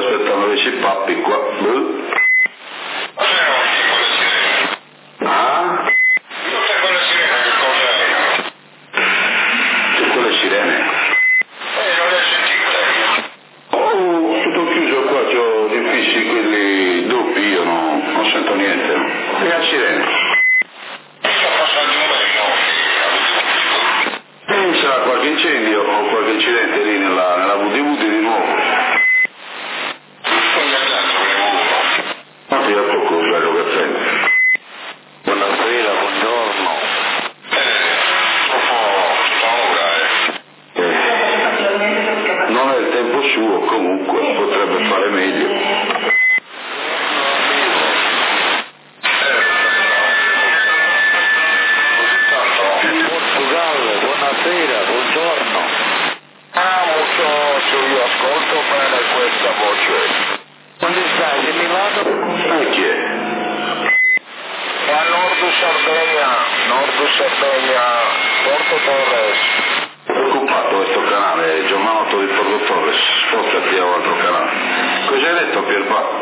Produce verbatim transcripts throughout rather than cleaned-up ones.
aspettando che ci pappi qua. Buh. Ah? Tutte quelle sirene che cosa erano? Tutte quelle sirene? Eh, non le hai sentite? Oh, tutto chiuso qua, c'ho gli infissi quelli doppi, io no, non sento niente. E la sirene? Sta passando un meno. E sarà qualche incendio o qualche incidente lì nella, nella V D V di nuovo. Poi è andato uno. Ma ti da poco bello che prende. Buonasera, buongiorno. Eh, troppo paura, eh. Eh, non è il tempo suo, comunque potrebbe fare meglio. Portogallo, buonasera, buongiorno. Ah, muchacho, io ascolto bene questa voce. Dove stai? Di Milano? E chi è? È a nord Sardegna, nord Sardegna, Porto Torres. Preoccupato questo canale, Giovanotto di Porto Torres, spostati a un altro canale. Cosa hai detto Pierpaolo?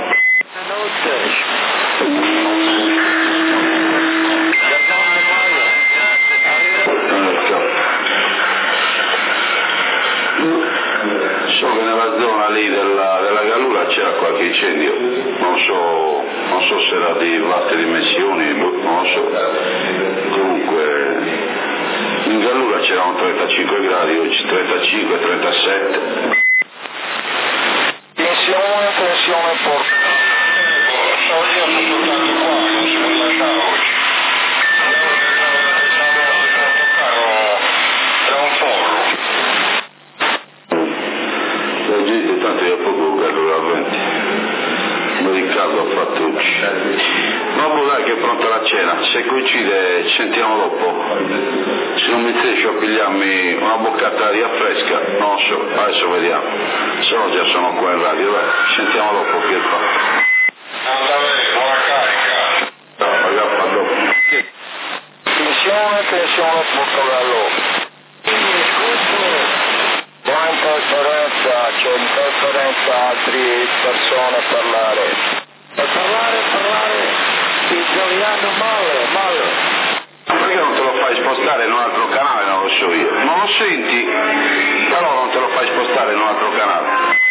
So che nella zona lì della, della Gallura c'era qualche incendio, non so, non so se era di vaste dimensioni, non lo so. Comunque in Gallura c'erano trentacinque gradi, oggi trentacinque trentasette. Tensione, tensione Porto. So io sono tornato qua, non si può lasciare oggi. Era un forno. La gente tanto è poco Gallura a venti. Ma Riccardo ha fatto oggi. Vabbè dai che è pronta la cena, se coincide ci sentiamo dopo. Se non mi riesco a pigliarmi una boccata d'aria fresca, non so, adesso vediamo. Se no già sono qua in radio, dai, ci sentiamo dopo Pierpaolo. Andate, buona carica. No, agaffa dopo. Tensione, tensione Portogallo. Qua interferenza, c'è interferenza, altre persone a parlare. Per parlare, parlare, italiano male, male. Ma perché non te lo fai spostare in un altro canale, non lo so io. Non lo senti, però non te lo fai spostare in un altro canale.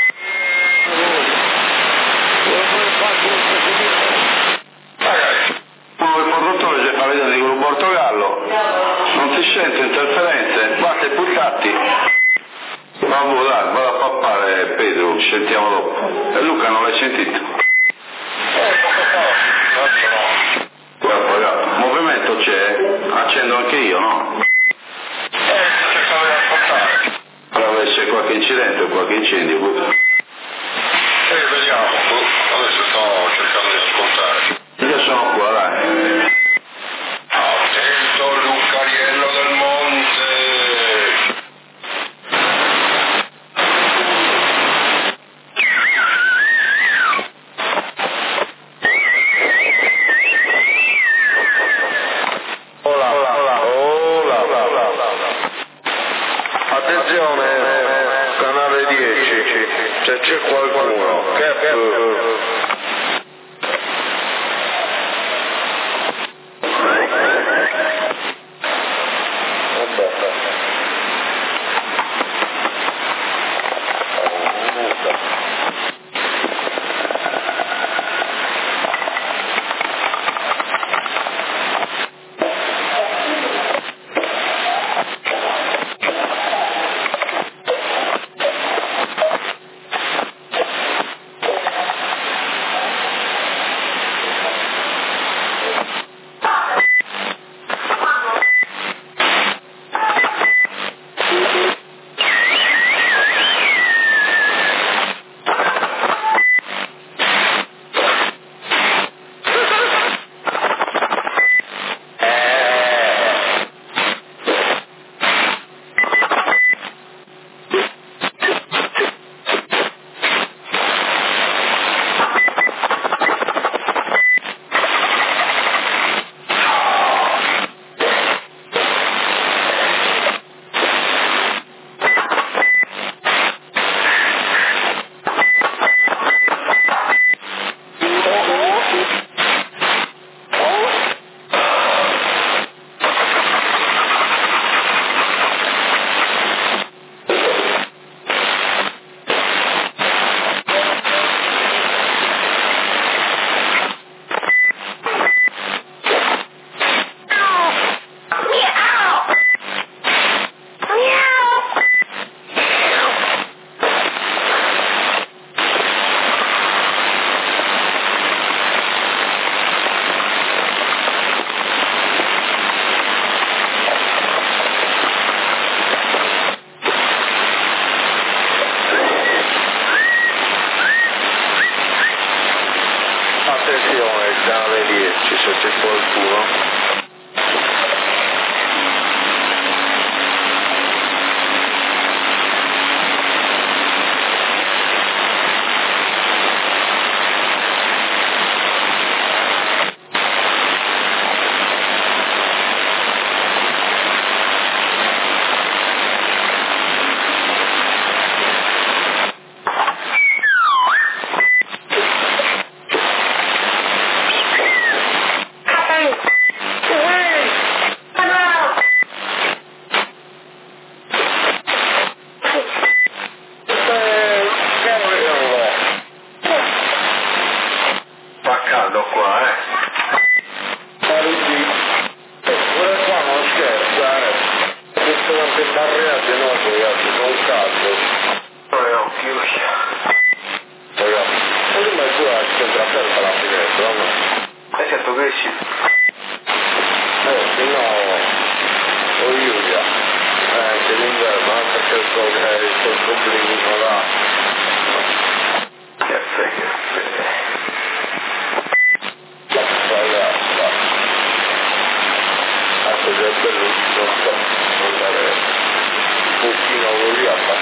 Magari. No, il produttore ci fa vedere di quello Portogallo, non si sente interferenze, basta i puttati. Vabbè dai, vado a pappare Pedro, ci sentiamo dopo. E Luca non l'hai sentito? Eh, poco fa. Adesso no. Guarda, guarda, movimento c'è, accendo anche io, no? Eh, cercavo di ascoltare. Allora se c'è qualche incidente o qualche incendio. Eh, vediamo. Adesso sto cercando di ascoltare. Io sono qua, dai. Attento Lucariello del Monte. Hola, hola, hola. Attenzione, canale dieci, se c'è qualcuno che...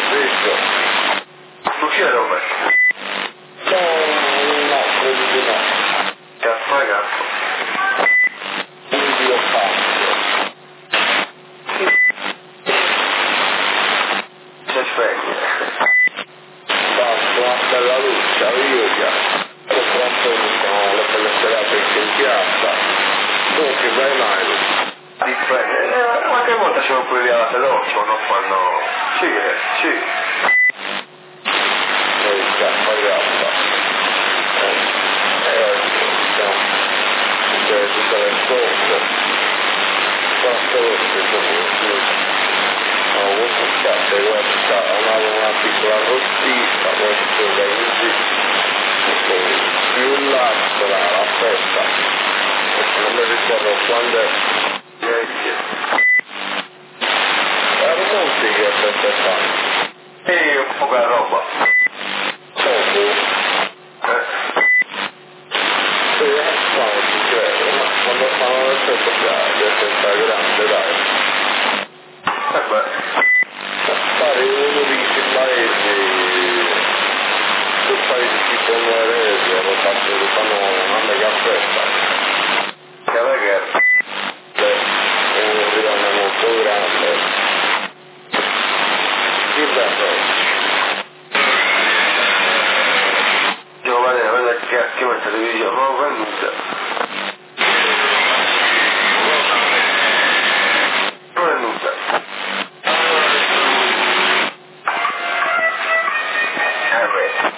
Visto? Tu chi è Robert? No, no, credo di no. Ti ha pagato? Quindi ho fatto. Si spegne. Fatto una bella luce, io già. Purtroppo mi sono le belle serate in piazza. Tu che vai mai? Dipende. Eh, qualche volta ci puoi via la veloce, non fanno... Sì, eh, sì. Poi già pagata. Eh, diciamo, c'è tutte le cose. Quattro ore comunque. Ho avuto un cazzo di guarda, avevo una piccola rostita, poi si organizzi. Poi più là sarà la festa. Non mi ricordo quando è. Era molti che feste fanno. E un po' di roba. Poco. Eh. Sì, fanno ci credo, ma quando fanno le feste piace, è sempre grande, dai. Eh beh. Fare uno di questi paesi, quei paesi tipo nuoresi, hanno fatto, fanno una mega festa. Che è che Beh, è un rione molto grande. Che bello. Giovane, guarda che che mette televisione, non ho venuta. Non è venuta. Eh beh.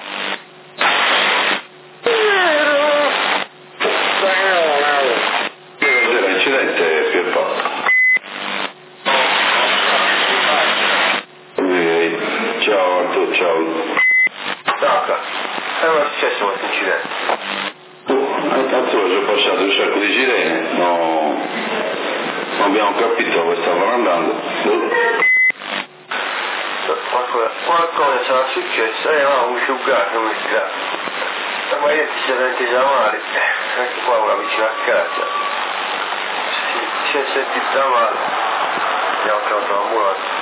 Cos'era l'incidente, Pierpaolo? Eh, ciao Anto, ciao. Tacca. E non è successo questo incidente. Oh, tanto ho già passato un sacco di sirene, no, non abbiamo capito dove stavano andando. Qualcosa, qualcosa sarà successo e eravamo asciugati come si sa. La maglietta si è sentita male, anche qua una vicino a casa. Si, si è sentita male. Abbiamo chiamato l'ambulanza.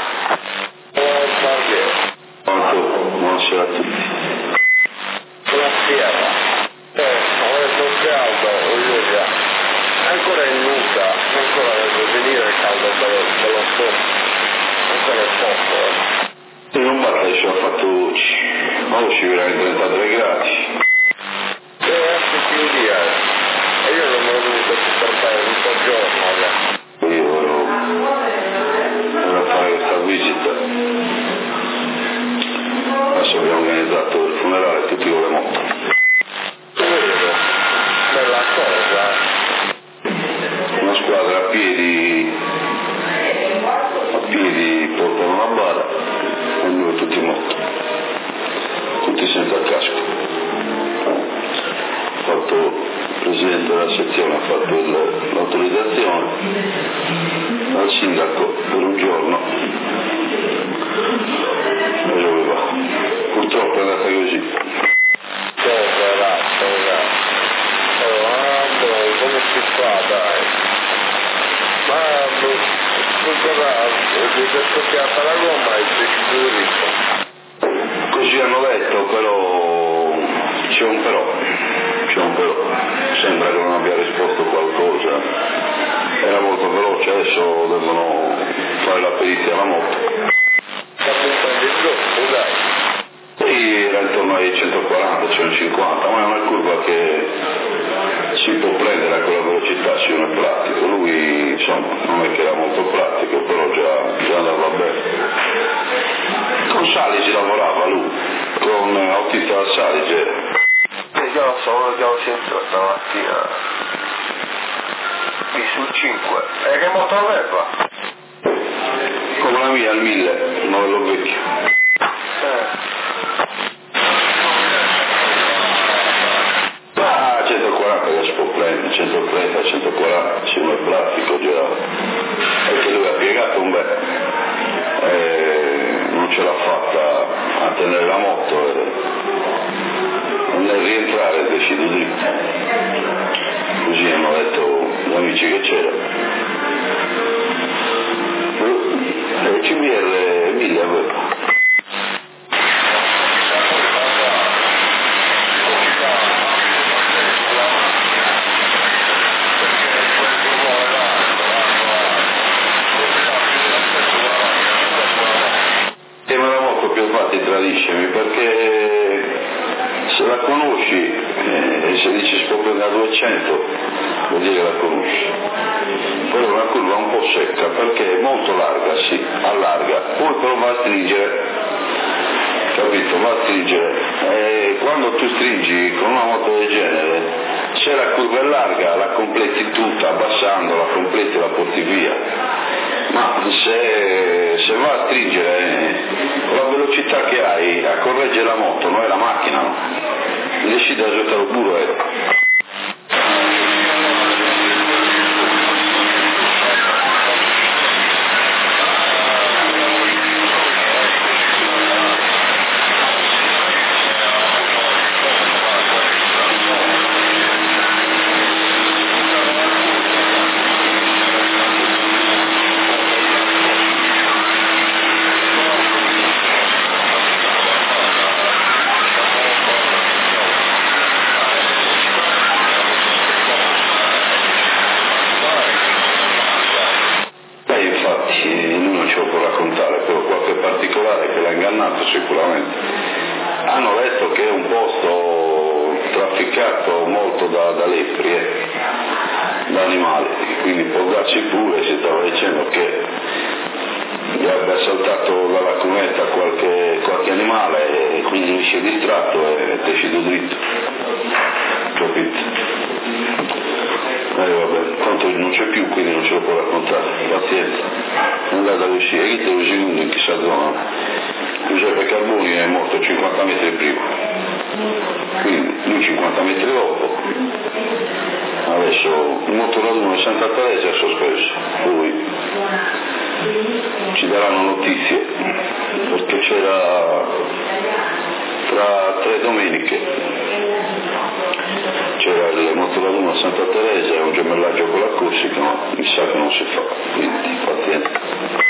Anto, buonasera a tutti. La fiera. Eh, ho detto caldo, voglio già. Ancora in nuca, ancora deve venire il caldo bello, bello forte. Ancora è poco, eh. E non basta, ci ha fatto, ma ci verrà in trentatré gradi. Deve essere più di eh. E io non me l'ho dovuto portare tutto il giorno, eh. Io ero, ero a fare questa visita. Adesso abbiamo organizzato il funerale tutti con le moto. Vedo, bella cosa. Una squadra a piedi, a piedi portano una bara e noi tutti in moto, tutti senza casco. Ha fatto il presidente della sezione, ha fatto il, l'autorizzazione al sindaco per un giorno e dove va. Purtroppo è andata così. Poverazzo, ragazzi. Oh, boh, come si fa, dai? Ma, cosa, è scoppiata la gomma e si è chiuso. Così hanno detto, però c'è un però, c'è un però. Sembra che non abbia risposto qualcosa. Era molto veloce, adesso devono fare la perizia alla moto. Sta puntando il giorno, dai. Sì, era intorno ai centoquaranta, centocinquanta, ma è una curva che si può prendere a quella velocità se uno è pratico. Lui insomma non è che era molto pratico, però già, già andava bene. Con Salige lavorava lui, con Autista Salige. E già lo so, lo abbiamo sentito stamattina. Qui sul cinque. E che moto aveva? Come la mia al mille, il modello vecchio. Eh. Ah, centoquaranta che si può prendere, centotrenta, centoquaranta, se uno è pratico già. Perché lui ha piegato un bel, eh, non ce l'ha fatta a tenere la moto e nel rientrare è deciso dritto. Così hanno detto gli amici che c'era. E il C B R mille aveva. infatti tradiscimi, perché se la conosci eh, e se dici si può prendere a duecento vuol dire che la conosci. Poi è una curva un po' secca perché è molto larga, sì, allarga, poi però va a stringere, capito, va a stringere, e quando tu stringi con una moto del genere, se la curva è larga la completi tutta, abbassando la completi, la porti via, ma se, se va a stringere con la velocità che hai a correggere la moto, non è la macchina, no? Decide a giocare il burro. Sicuramente hanno letto che è un posto trafficato molto da, da lepri, eh, da animali, quindi può darsi pure, si stava dicendo che gli abbia saltato dalla cunetta qualche, qualche animale e quindi mi si è distratto e è deciso dritto, capito? Eh vabbè, tanto non c'è più, quindi non ce lo può raccontare, pazienza, è andata a uscire, chi te lo secondo in chissà zona. Giuseppe Carboni è morto cinquanta metri prima, quindi lui cinquanta metri dopo, adesso il motoraduno di Santa Teresa è sospeso, poi ci daranno notizie, perché c'era tra tre domeniche, c'era il motoraduno a Santa Teresa e un gemellaggio con la Corsica, ma mi sa che non si fa, quindi pazienza.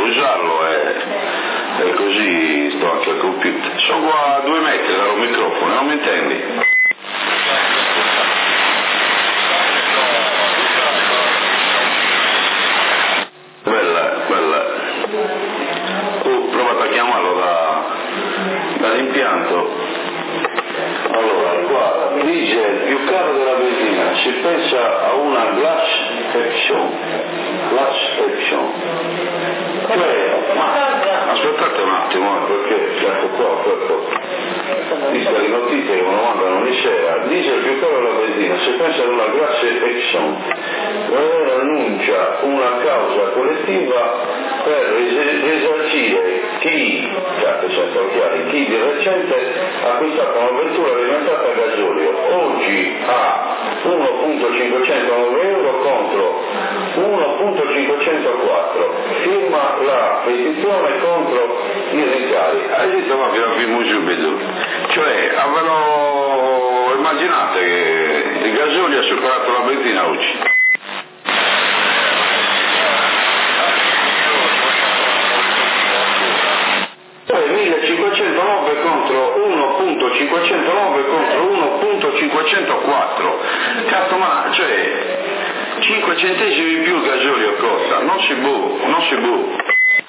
usarlo e, e così sto anche al computer. Sono qua a due metri dal microfono, non mi intendi? Bella, bella. Ho provato a chiamarlo da, dall'impianto. Allora, qua dice più caro della benzina, si pensa a una glass action, glass action. Cioè, ma aspettate un attimo, perché ecco qua, ecco, dice le notizie che me lo mandano ogni sera, dice più caro della benzina, si pensa a una glass action, annuncia una causa collettiva per risarcire chi, carte senza occhiali, chi di recente ha acquistato una vettura alimentata a gasolio, oggi a uno virgola cinquecentonove euro contro uno virgola cinquecentoquattro, firma la petizione contro i rincari. Hai detto ma che la firmo subito, cioè avevano, immaginate che il gasolio ha superato la benzina oggi. millecinquecentonove contro uno virgola cinquecentonove contro uno virgola cinquecentoquattro, cazzo, ma cioè cinque centesimi in più il gasolio costa, non si può, non si può.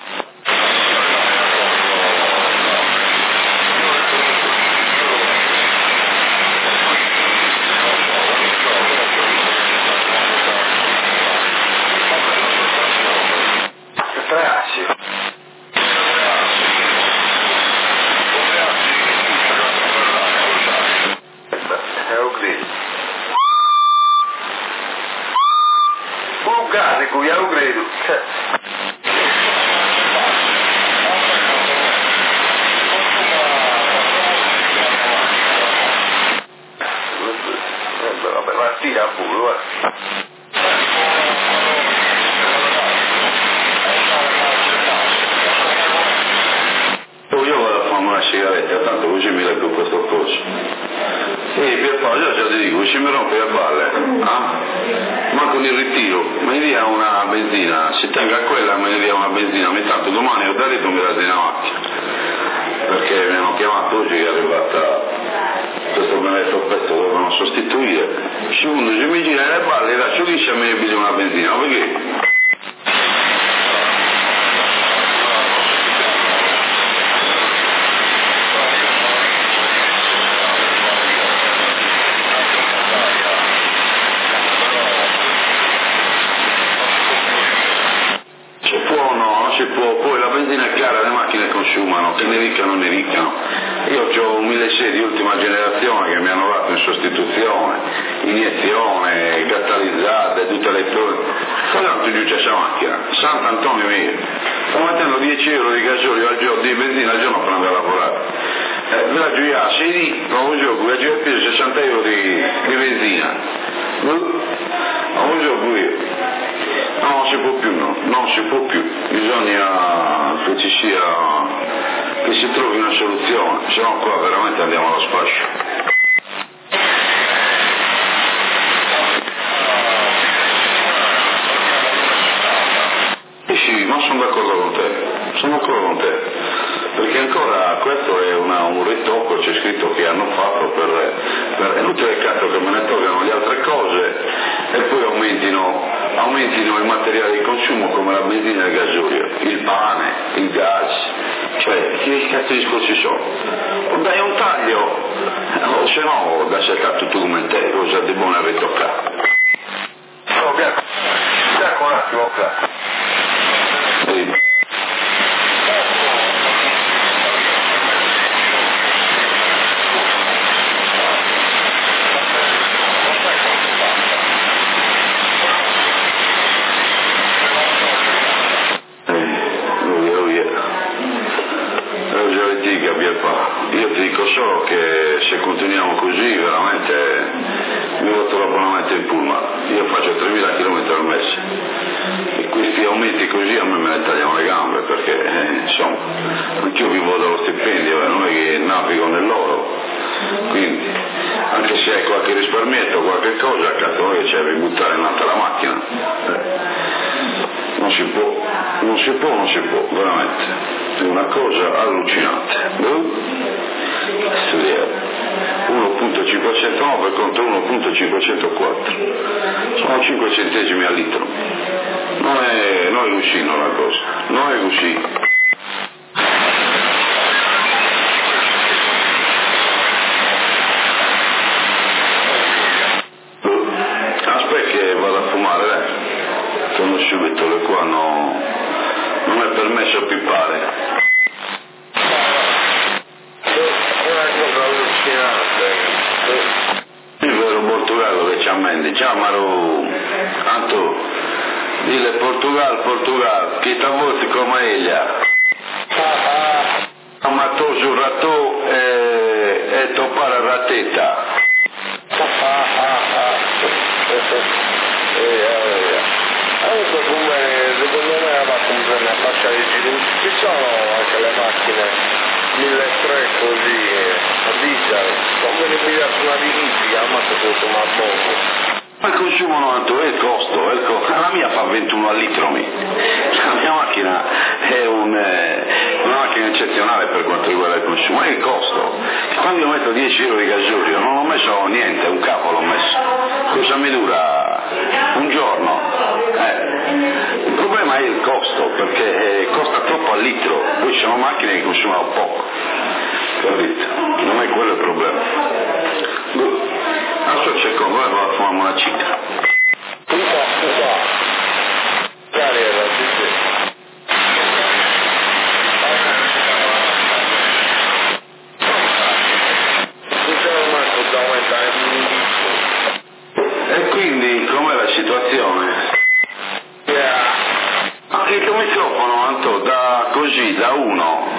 Io ti dico solo che se continuiamo così veramente mi voto l'abbonamento in pullman, io faccio tremila chilometri al mese e questi aumenti così a me me ne tagliano le gambe perché eh, insomma anch'io vivo dallo stipendio e non è che navigo nell'oro, quindi anche se hai qualche risparmietto qualche cosa cazzo che c'è, devi buttare in alta la macchina, eh, non si può. Non si può, non si può, veramente. È una cosa allucinante. Studiare. uno virgola cinquecentonove contro uno virgola cinquecentoquattro. Sono cinque centesimi al litro. Non è, non è così, non è la cosa. Non è così. Aspetta che vado a fumare, eh. Torno subito, le qua no, non è permesso pippare. Il vero Portogallo che ci ammendi, chiamalo, Anto, dile Portugal, Portugal, chi t'ha volti come eglia. Amato sul ratò e, e topare a ratetta. Comunque come secondo me va a comprare a fascia di giri, ci sono anche le macchine milletrecento così a diesel, convenibilità su una verifica, ma tutto ma poco. Ma il consumo noto è il costo, è il costo. La mia fa ventuno al litro, mi. La mia macchina è un, eh, una macchina eccezionale per quanto riguarda il consumo, è il costo. Quando io metto dieci euro di gasolio non ho messo niente, un capo l'ho messo. Cosa mi dura? Un giorno. Eh. Il problema è il costo, perché eh, costa troppo al litro, poi ci sono macchine che consumano poco. Capito? Non è quello il problema. Adesso c'è con noi, va a fumare una cicca. Un po', un po'. Carriera, sì, sì. Sinceramente da aumentare e quindi com'è la situazione? Yeah. Anche il microfono, Anto, da così, da uno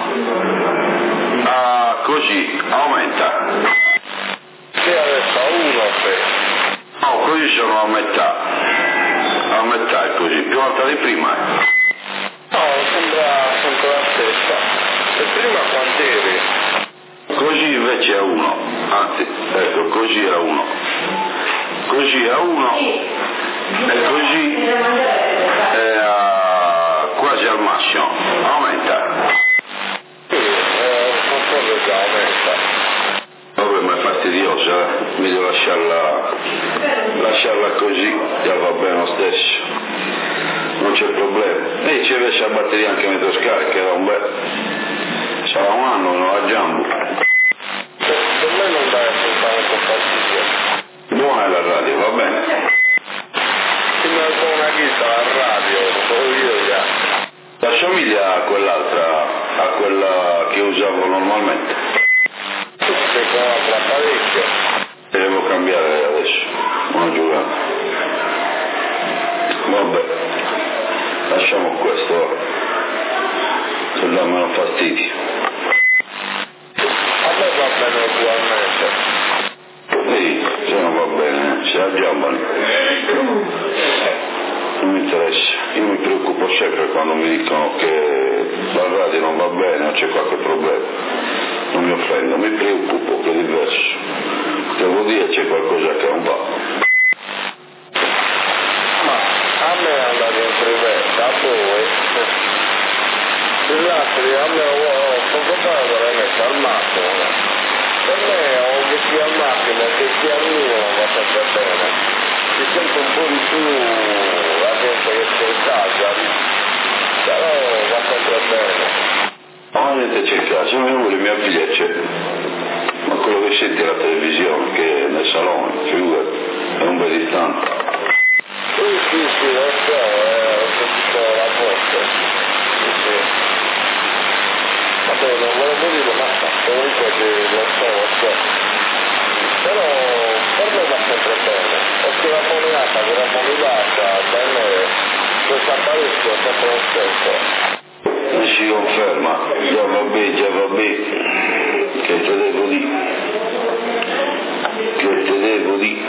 a così, aumenta. Sì, adesso a uno, sì. No, così sono a metà. A metà è così, più alta di prima. No, sembra sempre la stessa. E prima quant'eri? Così invece è uno. Anzi, ecco, così è uno. Così è uno. E così è a, quasi al massimo. Aumenta. Sì, eh, non so che già aumenta. Vabbè, ma è fastidiosa, eh? Mi devo lasciarla, lasciarla così, già va bene lo stesso, non c'è problema. E ci invece la batteria anche metro scarica, era un bel, sarà un anno che non la giambo. Per, per me non dà assolutamente fastidio. Buona è la radio, va bene? Se mi alzo una chisa alla radio, lo so io già. La somiglia a quell'altra, a quella che usavo normalmente. Sei con la parecchio. Devo cambiare adesso, una giornata. Vabbè, lasciamo questo, per darmi un fastidio. A me va bene ugualmente. Sì, se non va bene, se la giambano. Non mi interessa, io mi preoccupo sempre quando mi dicono che la radio non va bene o c'è qualche problema. Non mi offendo, mi preoccupo, che è diverso. Devo dire c'è qualcosa che non va. Ma a me è andato in privata, a voi. L'altro a me ho comprato l'hai messo al massimo. Per me ho che sia al massimo, che sia al mio, va sempre bene. Si sente un po' di più la gente che c'è in casa, però va sempre bene. No, niente c'è il caso, io voglio mia figlia c'è, ma quello che senti alla televisione, che è nel salone, figurati, è un bel istante. Sì, sì, sì, lo so, eh, ho sentito la voce, sì, sì. Vabbè, non volevo dire, ma comunque lo so, lo so. Però per me va sempre bene, perché la moneta, che la moneta, per me, questa parecchio è sempre lo stesso. Si conferma, già vabbè, già vabbè, che te devo dire, che te devo dire.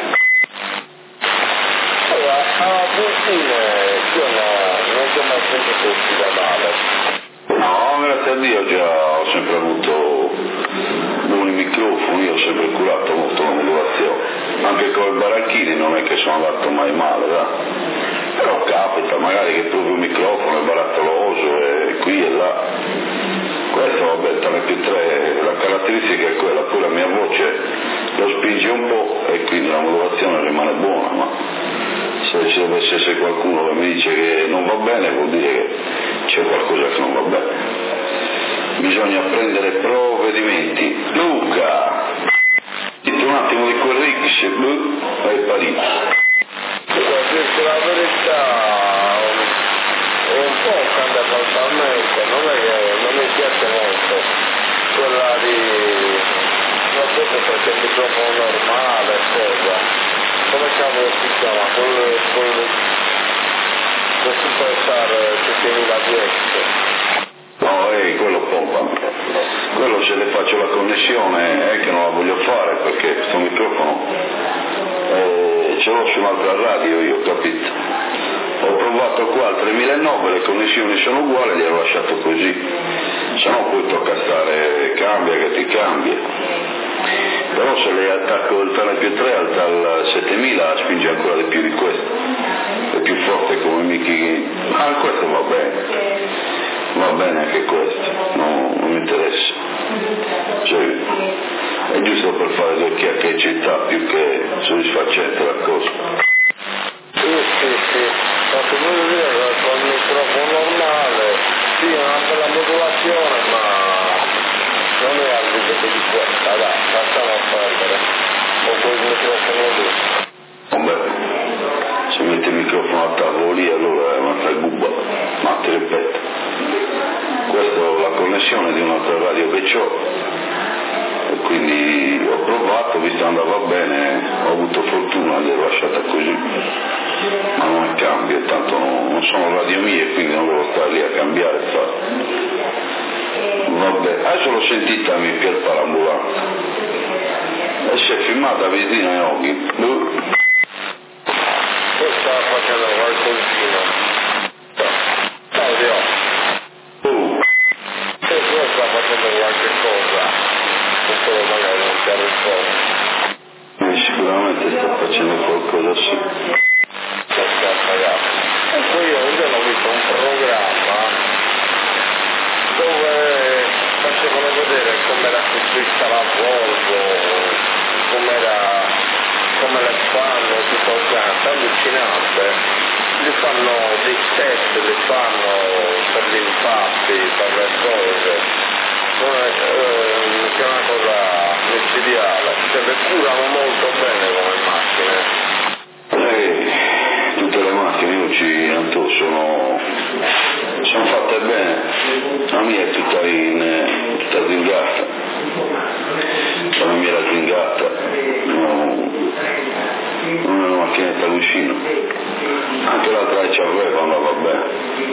Allora, a Buffine io no, non ti ho mai sentito uscire male. No, grazie a Dio già ho sempre avuto buoni microfoni, ho sempre curato molto la modulazione, anche con i baracchini non è che sono andato mai male, dai. però capita magari che proprio il microfono è barattoloso e qui e là. Questo vabbè, il tre più tre, la caratteristica è quella, poi la mia voce lo spinge un po' e quindi la modulazione rimane buona, ma se ci dovesse essere qualcuno che mi dice che non va bene vuol dire che c'è qualcosa che non va bene. Bisogna prendere provvedimenti. Luca, dici un attimo di quel Rix, è parito. Per dirti la verità, un po' cambia totalmente, non è che non mi piace molto quella di, non so se perché il microfono normale, cosa, come cavolo si chiama, col, col, col Superstar settemila dieci. No, ehi, quello pompa. Quello se le faccio la connessione è che non la voglio fare perché questo microfono eh, ce l'ho su un'altra radio, io ho capito. Ho provato qua al tremilanove, le connessioni sono uguali, li ho lasciato così. Se no poi tocca stare, cambia che ti cambia. Però se le attacco il tre più tre al tal settemila spinge ancora di più di questo. È più forte come Mickey. Ma ah, questo va bene. Va bene anche questo, no, non mi interessa. Cioè, è giusto per fare due chiacchiericità più che soddisfacente la cosa. Sì, sì, sì, posso dire che con il microfono normale, sì, è una bella modulazione, ma non è al livello di questa, dai, lasciamo perdere, con quel microfono lì. Vabbè, se metti il microfono a tavolo lì allora è un'altra gubba, ma ti ripeto, questa è la connessione di un'altra radio che ho e quindi ho provato, visto che andava bene, ho avuto fortuna di aver lasciata così, ma non cambia, tanto non, non sono radio mie quindi non devo stare lì a cambiare e fare. Vabbè, adesso l'ho sentita mi Pier Parambulanza e si è filmata vicino ai occhi. Sta facendo qualcosina. Claudio. Uh. Se tu sta facendo qualche cosa, solo magari non ti ha risposto. Eh, sicuramente sta facendo qualcosa sì. Sta pagato. E poi io un giorno ho visto un programma dove facevano vedere com'era costruita la Volvo, com'era, come le fanno, tutto il piano, allucinante. Li fanno dei test, li fanno per gli impatti, per le cose. Eh, è una cosa micidiale, cioè le curano molto bene come macchine. Eh, tutte le macchine oggi Anto, sono, sono fatte bene, la mia è tutta, in, tutta zingata, la mia era zingata, no, non è una macchinetta vicino, anche l'altra che c'aveva andava bene,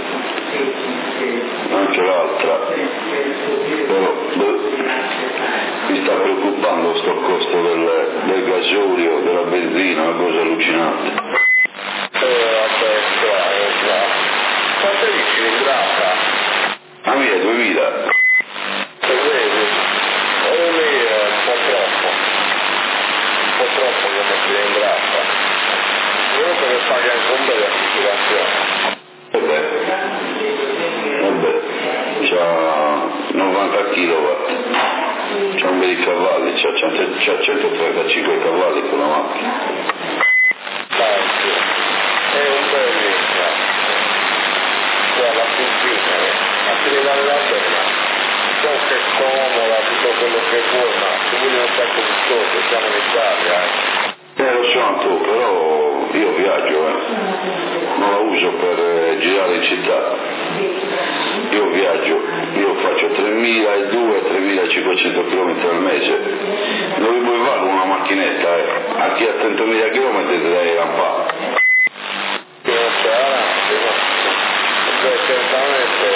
anche l'altra, però beh, mi sta preoccupando sto costo del, del gasolio, della benzina, una cosa allucinante. Eh, vabbè, qua, qua. Quanto è di cilindrata? La mia è duemila. E vedi? E lì è un po' troppo. Un po' troppo come cilindrata. Io perché paga anche un bel assicurazione. Vabbè, vabbè, c'ha novanta chilowatt, c'ha un bel di cavalli, c'ha, c'ha centotrentacinque cavalli con la macchina. Tanti. È un bellissimo. Cioè la cucina, ma ti deve valere la pena. So che è comoda, tutto quello che vuoi, ma se vuoi un sacco di soldi, siamo in Italia, eh. Eh lo so Anto, però io viaggio, eh. Non la uso per eh, girare in città. Io viaggio, io faccio tremiladue tremilacinquecento chilometri al mese. Dove vuoi fare una macchinetta, eh? A chi ha trentamila chilometri te dai rampare. Non c'è avanti, no? Beh, certamente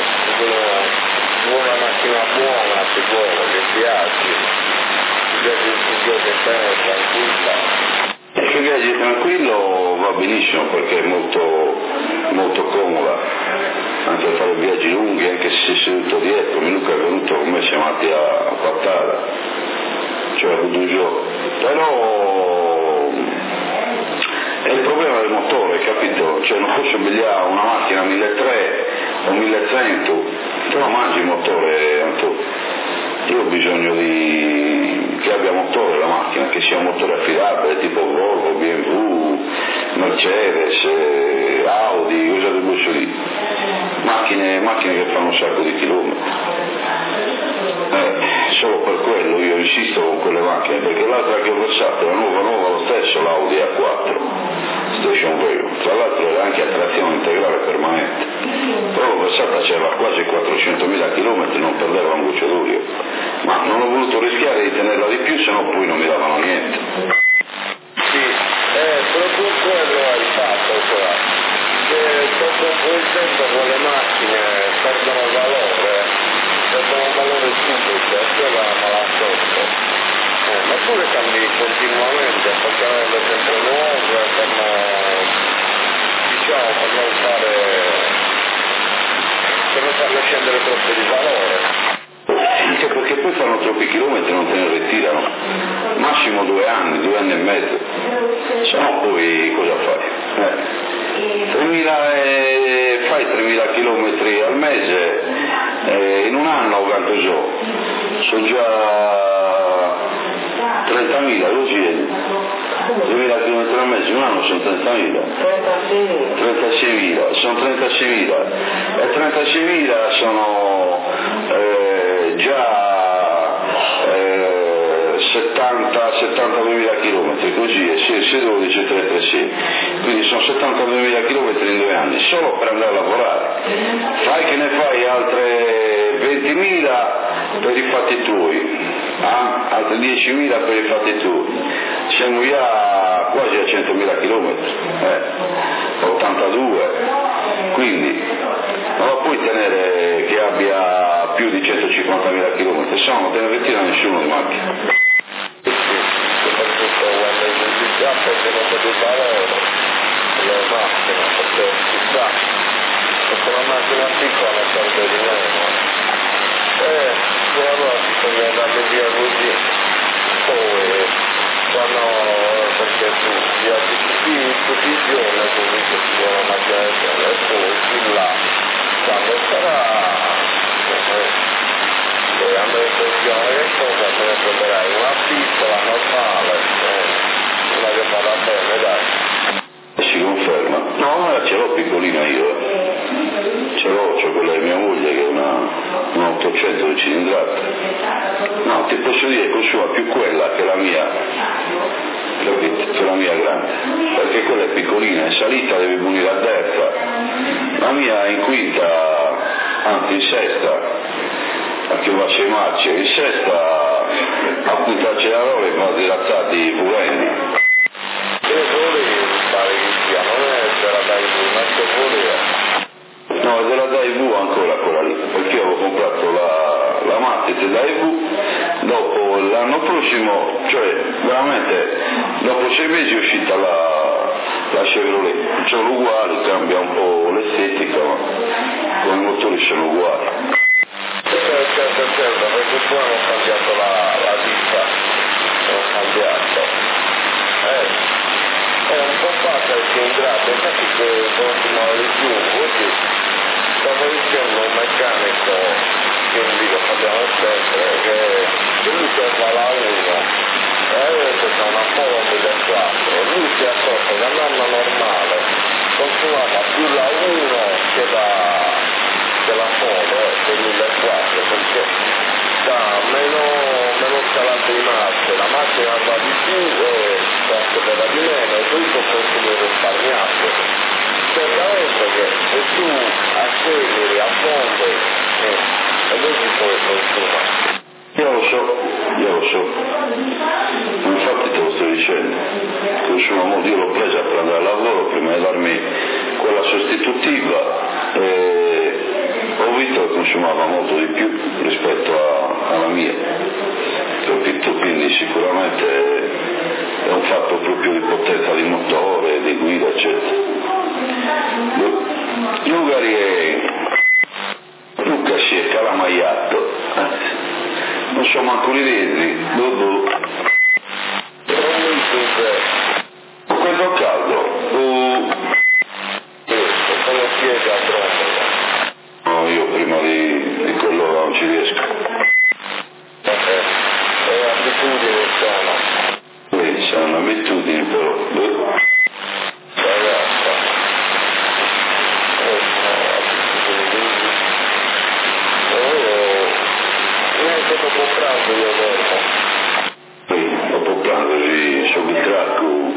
una macchina buona ci vuole, che viaggi, viaggi su due che sei tranquilla. E se viaggi tranquillo va benissimo perché è molto, molto comoda, anche a fare viaggi lunghi, anche se sei seduto dietro. Mi Luca è venuto con me, siamo andati a Pattara, cioè a Budugio, però è il problema del motore, capito? Cioè non posso pigliare una macchina milletrecento o millecento, te lo mangi il motore, Antonio. Io ho bisogno di che abbia motore la macchina, che sia un motore affidabile, tipo Volvo, B M W, Mercedes, Audi, cosa che posso dire? Macchine, macchine che fanno un sacco di chilometri. Eh, solo per quello io insisto con quelle macchine, perché l'altra che ho versato, la nuova nuova lo stesso, l'Audi A quattro Station Wagon, tra l'altro era anche a trazione integrale permanente, però l'ho versata, c'era quasi quattrocentomila chilometri, non perdeva un goccio d'olio, ma non ho voluto rischiare di tenerla di più, se no poi non mi davano niente. Sì, eh, proprio quello è il fatto, cioè, che dopo un po' di tempo quelle macchine perdono valore, perdono valore subito, e quella è la sotto. Eh, ma pure cambi continuamente, perché avendo sempre nuove, per non, diciamo, per non fare, per non farle scendere troppo di valore. Anche perché poi fanno troppi chilometri e non te ne ritirano, massimo due anni, due anni e mezzo, se no poi cosa fai? Eh. tremila e... fai tremila chilometri al mese, eh, in un anno quanto so, sono già trentamila, così tremila chilometri al mese, in un anno sono trentamila, trentaseimila, sono trentaseimila, e trentaseimila sono eh, già eh, settanta settantaduemila chilometri, così, e sei dodici e trentasei, quindi sono settantaduemila chilometri in due anni, solo per andare a lavorare. Fai che ne fai altre ventimila per i fatti tuoi, ah? Altre diecimila per i fatti tuoi, siamo già quasi a centomila chilometri, eh? ottantadue, quindi non lo puoi tenere che abbia più di centocinquantamila chilometri, se no non te ne ritira nessuno di macchina. Sì, soprattutto quando si sa perdono per il valore, le macchine, perché si sa, perché una macchina piccola serve di meno. Eh, allora bisogna andarle via così, poi quando, perché tu ti anticipi tutti i giorni così che ci vuole una macchina del genere, e poi più là, quando sarà, eh, a me impressione che cosa te ne prenderai, una piccola, normale, eh, una che vada bene, dai. Si conferma? No, ce l'ho piccolina io, ce l'ho, c'ho quella di mia moglie che è una, una ottocento di cilindrata. No, ti posso dire che consuma più quella che la mia, capito? Che la mia grande, perché quella è piccolina, in salita devi punire a destra, la mia in quinta, anzi in sesta, anche va sei marce, in sesta a punta acceleratore e va dilattati furendi. Io volevo fare che sia, non è della Daivu, ma che volevo. No, è della Daivu ancora quella lì, perché io avevo comprato la, la Matic Daivu, dopo l'anno prossimo, cioè veramente dopo sei mesi è uscita la, la Chevrolet, sono uguali, cambia un po' l'estetica, ma con i motori sono uguali. Certo, certo, certo, perché poi hanno cambiato la, la vita, hanno cambiato. Eh. È un po' fatta il cilindrato, infatti che continuavo di più, così stavo dicendo un meccanico che lì lo parliamo sempre, che lui serve la uno, e adesso c'è una Polo mille quattro, lui si è accorto che andando normale consumava più la uno che la, che la Polo, eh, del mille quattro, perché da meno, meno scalate di marce, la macchina va di più e trascorreva di meno e tutto il consumo risparmiato. Certamente che se tu acceleri a fondo eh, e così poi consuma. Io lo so, io lo so, infatti te lo sto dicendo, consuma molto, io l'ho presa per andare al lavoro prima di darmi quella sostitutiva e ho visto che consumava molto di più rispetto a, alla mia, capito? Quindi sicuramente è un fatto proprio di potenza di motore, di guida, eccetera. Lugari è Luca si è calamaiato, non so manco i denti, dopo. Questo caldo. pranzo io dormo. Poi dopo pranzo ci sono il tracco,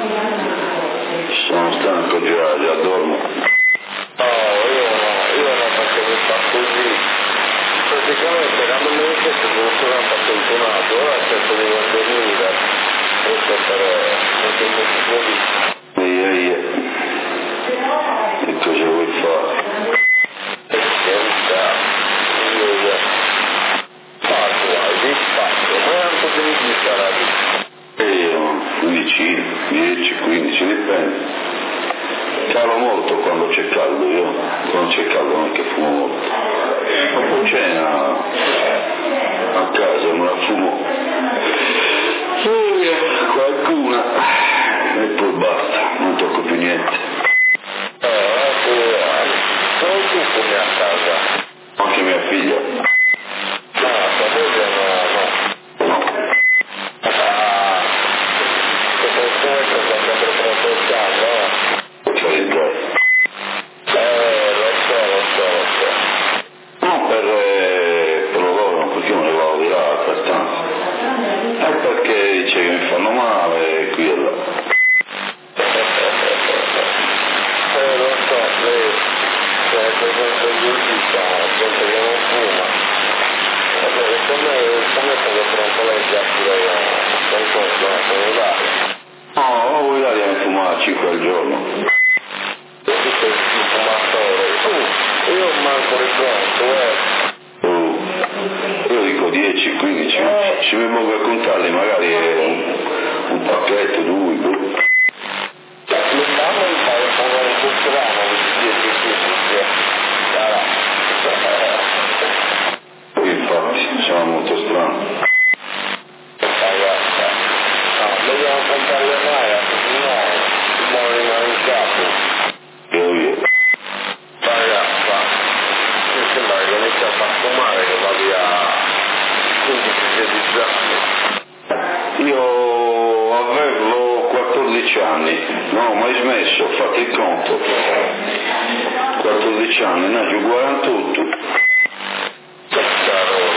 sono stanco già, già dormo. No, io no, io no perché mi fa così. Praticamente quando mi dice che sono soltanto fortunato, ora cerco di non dormire, questo per non tengo fuori. Ehi, ehi, che cosa vuoi fare? E senza, io io, fatto, hai fatto, ma quanto devi dire? E io, quindici, dieci, quindici, dipende. Calo molto quando c'è caldo, io quando c'è caldo non è che fumo molto. Dopo cena a casa me la fumo eh, qualcuna e poi basta, non tocco più niente. Eh, solo tu fumi a casa? Anche mia figlia. Ah, tua moglie no, no. No. Ah, come sempre sta sempre proteggendo, no? Cioè il gas. Eh, lo so, lo so, lo so. Non per, eh, per loro, perché io me ne vado di là a stanza. È perché dice che mi fanno male qui e là. Eh, lo so, lei, cioè, per esempio, io dico, gente che non fuma. Vabbè, come, come sono pronto lei già pure io, non so, no, sono dare. No, vuoi dare a fumare cinque al giorno? Io dico il fumatore, tu, io manco il pronto, eh. Uh, io dico dieci, quindici, ci mi pongo a contarli, magari è un, un pacchetto, due, due. Mi fanno un paio di fare un po' strano, dieci, quindici, Poi infatti sono molto strano. ragazza, no, dobbiamo comprare mai, no, non rimane in capo. Io io. Ragazza, mi sembra che ho iniziato a fumare che va via quindici sedici anni. Io avevo quattordici anni, non ho mai smesso, fate il conto. quattordici anni, ne ho quarantotto. Carola.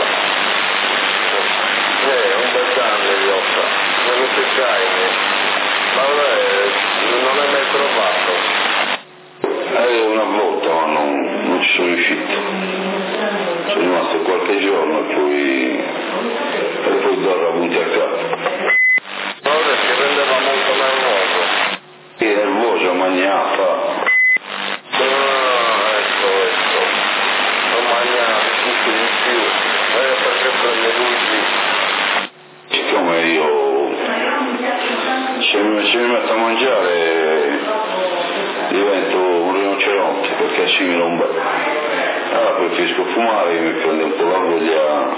Eh, un bel danno gli offre, non si sai, ma lei non è mai provato. Eh, una volta ma non, non ci sono riuscito. Sono rimasto qualche giorno e poi, e poi do ravuti a capo. Allora si rendeva molto nervoso. E nervoso, maniata. Ah, ecco, ecco. Non mangiare tutto di più. Eh, perché prende luci. Siccome io se mi, se mi metto a mangiare divento un rinoceronte perché assimilo un bel. Allora preferisco fumare, mi prende un po' la voglia,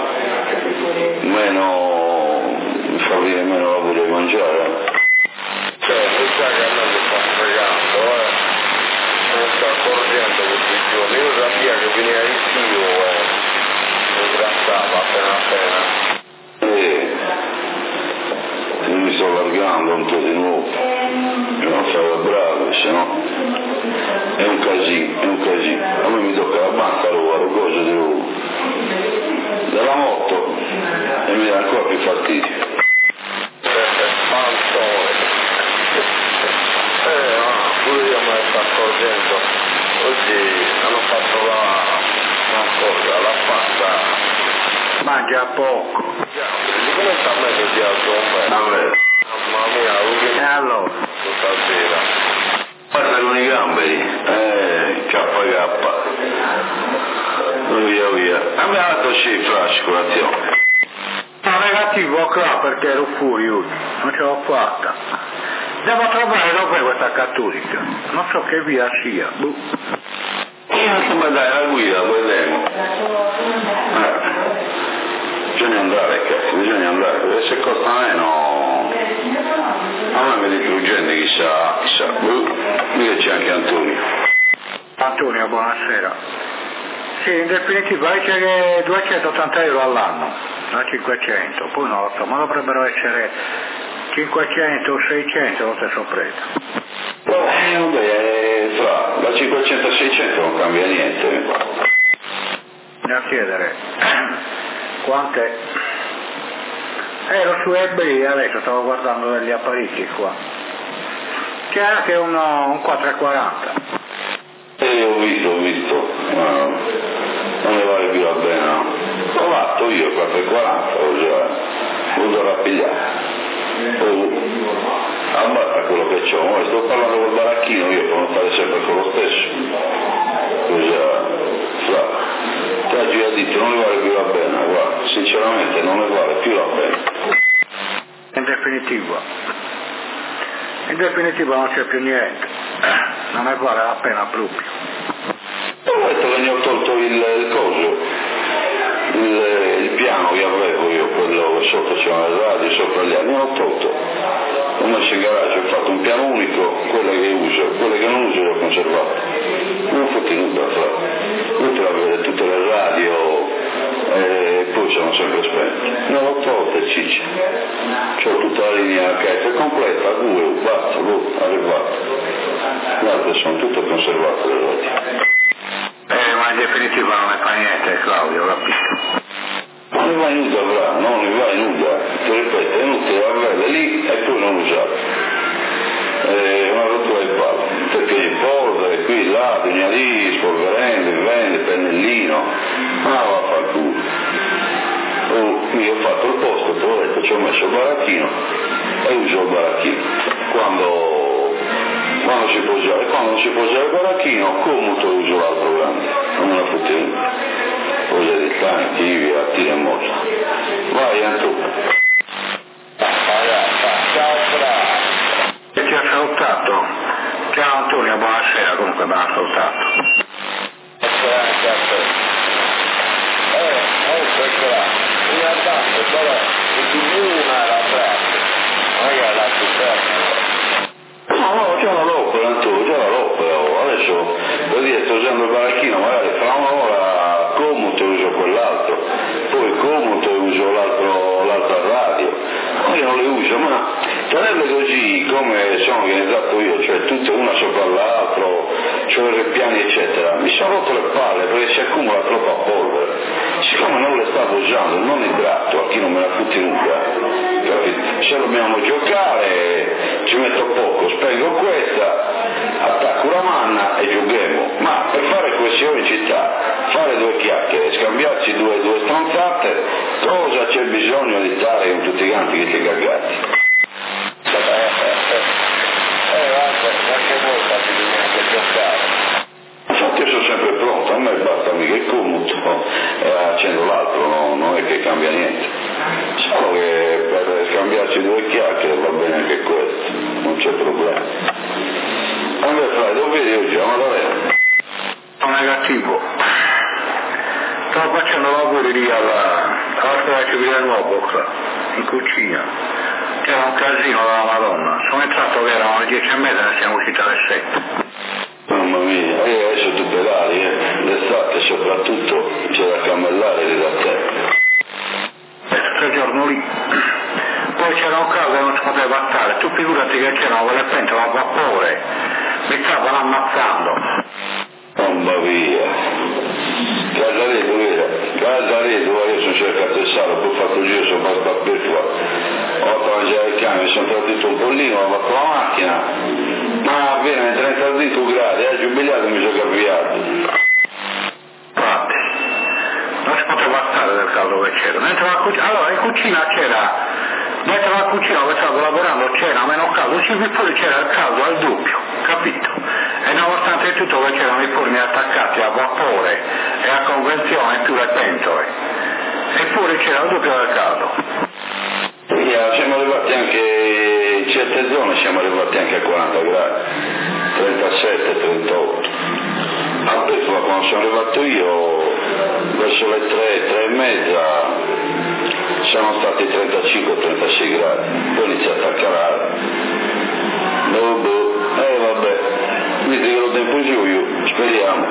meno, mi fa venire meno la voglia di mangiare. Cioè, mi sa che a me mi sta fregando, eh. Non sto accorgendo questi giorni. Io sapevo che veniva il figlio, eh. Mi ingrassava appena appena. E mi sto allargando un po' di nuovo, devo fare bravo, se no è un casino, è un casino. A me mi tocca la banca, allora cosa devo dalla moto e mi dà ancora più fastidio. Pantone. Eh, no, pure io me ne sto accorgendo. Oggi hanno fatto la, una cosa, la pasta. Mangia poco. Come sta a me che ti alzo un po'? Vabbè, Mamma mia, lui E allora? stasera. guarda con i gamberi, eh, K K. Via via. A me ha dato sì, flash, colazione. Sono negativo qua perché ero fuori oggi, non ce l'ho fatta. Devo trovare dove questa cattolica, non so che via sia. Boh. Ma dai, la guida, lo vedremo. Eh. Bisogna andare, cazzo, bisogna andare, perché se costa meno, a me mi distruggente chissà, chissà, uh, mica c'è anche Antonio. Antonio, buonasera. Sì, in definitiva dice che duecentottanta euro all'anno, da cinquecento, poi non lo so, ma dovrebbero essere cinquecento o seicento lo stesso prezzo. Eh, vabbè, fra, da cinquecento a seicento non cambia niente. Da chiedere quante Ero su eBay adesso, stavo guardando degli apparecchi qua. C'è anche uno, un quattrocentoquaranta. Eh, ho visto, ho visto, ma non ne vale più la pena. L'ho fatto io quattrocentoquaranta, ho già avuto da pigliare. Oh, ammazza quello che c'ho, ora sto parlando col baracchino io per non fare sempre con lo stesso. Ho già, fra, te ha già detto non ne vale più la pena, guarda, sinceramente non ne vale più la pena. In definitiva, in definitiva non c'è più niente, non ne vale la pena proprio. Ho detto che ne ho tolto il, il coso, il, il piano che avevo io, quello sotto c'è una radio, sopra gli anni, ho tolto. Ho messo in garage, ho fatto un piano unico, quelle che uso, quelle che non uso le ho conservate. Non ho fatto nulla, fra. Utile a vedere tutte le radio e poi sono sempre spente. Non ho tolte cicce. C'ho tutta la linea che è completa, due, basta, boh, arrivato. Le altre sono tutte conservate le radio. Eh, ma in definitiva non ne fa niente, Claudio, capisco. Non ne va in nuda, fra, non ne va in nuda. Ti ripeto, è inutile averle lì e poi non usare. È una rottura di palle, perché il polvere qui, là, bisogna lì, spolverendo, vende, pennellino, ma va a far culo. Oh, io ho fatto il posto, te l'ho detto, ci ho messo il baracchino e uso il baracchino. Quando, quando si può usare, quando non si può usare il baracchino, comunque uso l'altro grande, non me la fotte nulla. Cose di tanti, via, tira e molla. Vai Antonio. Ciao Fra. E ti ha salutato? Ciao Antonio, buonasera, comunque mi ha salutato. Grazie a te. Eh, molto Fra. In realtà, però, di più una la frase. Non è che la più No, no, già la l'opera Antonio, già la l'opera. Adesso, per dire, sto usando il baracchino, magari fra un'ora comunque uso quell'altro, poi comunque uso l'altro, l'altra radio, ma io non le uso, ma tenerle così come sono organizzato io, cioè tutte una sopra l'altro, cioè i piani eccetera, mi sono rotto le palle perché si accumula troppa polvere, siccome non le stavo usando, non idrato a chi non me la fotti nulla, capito? Se dobbiamo giocare ci metto poco, spengo questa, attacco la manna e giochiamo, ma per fare questione in città, fare due chiacchiere, scambiarci due, due stronzate, cosa c'è bisogno di stare con tutti i canti che ti cagati? Eh, guarda, anche voi fate di neanche giocare. Infatti io sono sempre pronto, a me basta mica il commuto e accendo l'altro, no, non è che cambia niente. Solo che per scambiarci due chiacchiere va bene anche questo, non c'è problema. Andrea Frai, dove vedi oggi? A Maddalena? Sono negativo. Stavo facendo lavori lì alla, alla scuola civile nuovo qua, in cucina. C'era un casino della Madonna. Sono entrato che erano le dieci e mezza e ne siamo usciti alle sette. Mamma mia, e adesso tu pedali, eh? L'estate soprattutto c'è da cammellare lì da te. E tutto il giorno lì. Poi c'era un caso che non si poteva stare, tu figurati che c'erano quelle pentole a vapore, mi stavano ammazzando. Mamma mia. Casareto, vero? Casareto, io sono cercato il sale, poi ho fatto il giro, sono passato per qua. Ho fatto mangiare il cane, mi sono tradito un pollino, ho fatto la macchina, ma viene trentacinque gradi, è giubilato e mi sono cambiato. Infatti, non si poteva stare del caldo che c'era. Dentro la cucina, allora in cucina c'era, dentro la cucina dove stavo lavorando c'era meno caldo, sì, fuori c'era il caldo al doppio, capito? E nonostante tutto che c'erano i forni attaccati a vapore e a convenzione più le pentole, e fuori c'era il doppio del caldo. Yeah, siamo arrivati anche in certe zone, siamo arrivati anche a quaranta gradi, trentasette, trentotto. A Pessoa quando sono arrivato io, verso le tre, tre e mezza, sono stati trentacinque trentasei gradi, poi ho iniziato a calare. Boh, boh, eh vabbè, mi dico lo tempo giù io, speriamo.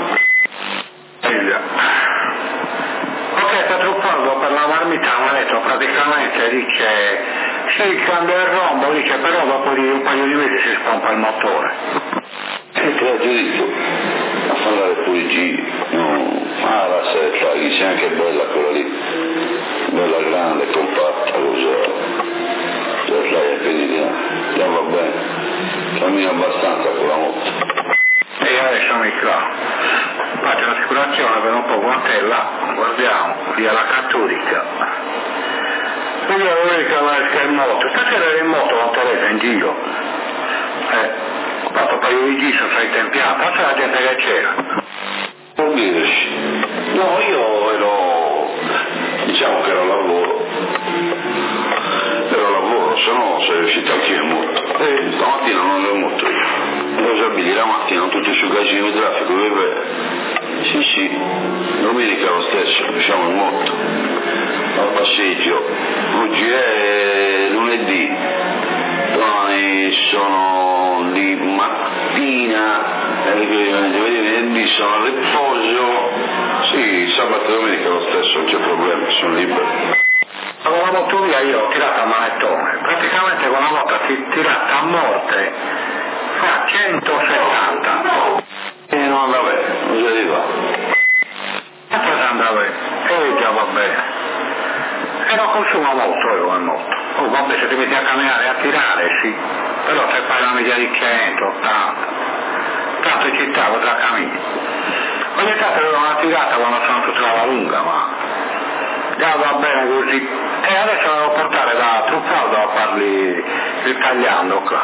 Ok, Petruccio per la marmita mi ha detto praticamente, dice, sì, cambia il rombo, dice, però dopo di un paio di mesi si spompa il motore. E te l'ho detto, a fare le pulizie, no, ah la setta, che sia anche bella quella lì, bella grande, compatta. cosa, già sai, è finita, già va bene, cammina abbastanza con la moto. E adesso mi fa, faccio l'assicurazione per un po' quant'è là, guardiamo, via la cattolica. Vediamo che va in moto, stasera ero in moto con Teresa in giro. Eh, ho fatto un paio di giri, sono stato tempiato, non so la gente che c'era. Non dirci. No, io ero, diciamo che ero a lavoro, ero a lavoro, se no sei riuscito anch'io in moto. E stamattina non ero in moto io, ero sabili la mattina, tutti sui casini di traffico, beh, sì sì, domenica lo stesso, diciamo in moto, al passeggio, oggi è lunedì, domani sono di mattina, venerdì sono a riposo, sì, sabato e domenica lo stesso, non c'è problema, sono libero. Con la moto via io ho tirato a manettone, praticamente con la moto tirata a morte fa centosettanta. E non andava bene, non si arriva. Quanto si andava bene? Eh già va bene. E non consuma molto io con moto. Oh vabbè, se ti metti a camminare e a tirare sì, però se fai la media di cento, ottanta, tanto in città potrà camminare. Ogni tanto avevo una tirata quando sono tutta la lunga, ma già va bene così. E adesso la devo portare da Truffaldo a farli ritagliando qua.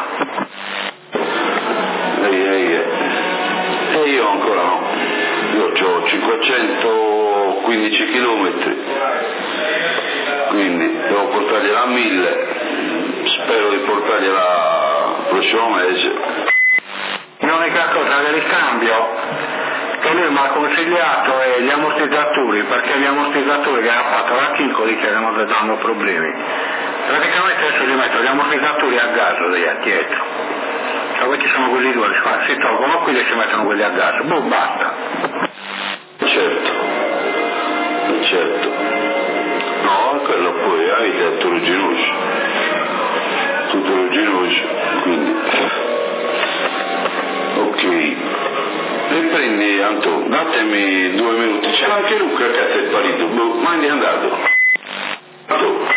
Ehi, ehi, e io ancora no, io ho cinquecentoquindici chilometri, quindi devo portargliela a mille, spero di portargliela il prossimo mese. L'unica cosa del ricambio che lui mi ha consigliato è gli ammortizzatori, perché gli ammortizzatori che ha fatto la Chinco dice che non le danno problemi. Praticamente adesso gli metto gli ammortizzatori a gas dietro. Cioè questi sono quelli due, si tolgono qui e si mettono quelli a gas, boh, basta. Certo, certo. No, quello poi avete tutto rugginoso, tutto rugginoso, quindi. Ok. Riprendi Antonio, datemi due minuti, c'è anche Luca che è sparito, boh, ma è andato. Antonio.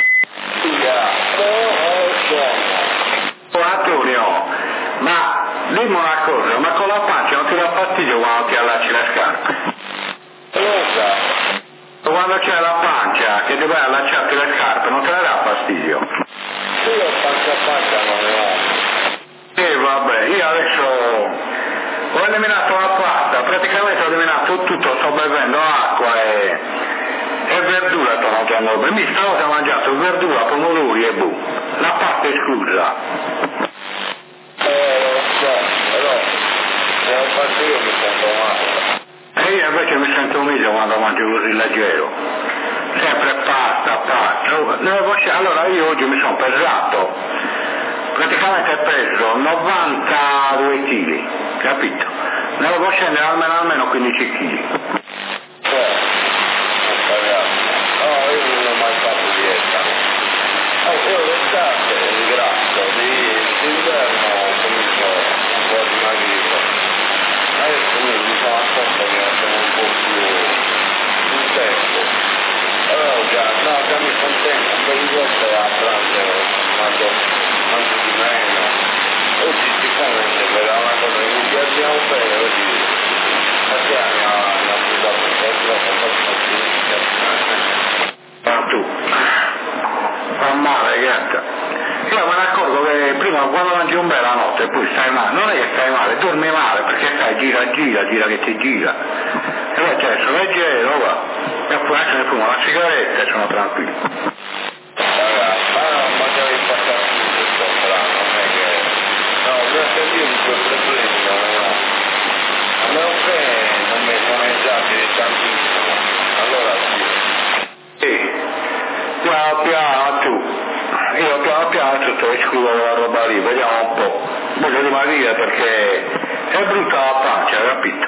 Oh, Antonio, ma dimmi una cosa, ma con la pancia non ti dà fastidio quando ti allacci le scarpe? Cosa? Quando c'è la pancia che devi allacciarti le scarpe non te ne dà fastidio? Io pancia a pancia non ne ho. E vabbè, io adesso ho eliminato la pasta, praticamente ho eliminato tutto, sto bevendo acqua e, e verdura sto mangiando. Mi stavo mangiando verdura, pomodori e bu. La pasta è esclusa. Eh, lo so, però se lo faccio io mi sento male. E io invece mi sento meglio quando mangio così leggero. Sempre pasta, pasta. Allora io oggi mi sono pesato. Praticamente peso novantadue chili, capito? Ne devo scendere almeno, almeno quindici chili. Cioè, non parliamo. No, io non ho mai fatto dieta. Oh, io l'estate ringrazio, d'inverno comincio un po' di dimagrire. Adesso io mi sono accorto che sono un po' più, più secco. Allora già, no, già mi contento, un po' di volte a pranzo mangio, mangio di meno. Oggi sicuramente per una cosa che mi piaceva bene, oggi stasera mi ha mi ha buttato un po' troppo, faccio Ma tu, fa male, gatta. Io me ne accorgo che prima quando mangi un bel la notte e poi stai male, non è che stai male, dormi male perché stai gira gira, gira che ti gira. E poi c'è adesso leggero, va. E poi adesso ne fumo una sigaretta e sono tranquillo. ragazzi, ma no, magari il passato questo strano, non è che... No, grazie a Dio di quei problemi non ne ho. A meno che non mi non esageri tantissimo, allora sì. Sì, piano piano tu. Io piano piano tutto escludo la roba lì, vediamo un po'. Voglio rimanere perché è brutta la pancia, capito?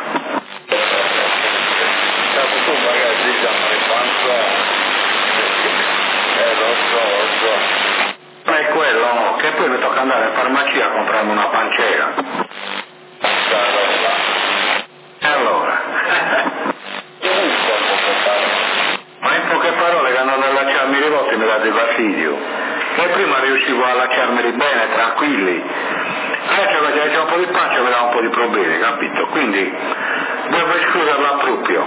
Tanto tu magari diciamo le panzone. Eh, lo so, lo so. Non è quello, no, che poi mi tocca andare in farmacia a comprarmi una pancera. Carola. E allora? Comunque, poco fare. Ma in poche parole che hanno allacciarmi le volte mi dà di fastidio. E prima riuscivo a lasciarmeli bene, tranquilli. Adesso perché c'è un po' di pancia mi dà un po' di problemi, capito? Quindi devo escluderla proprio.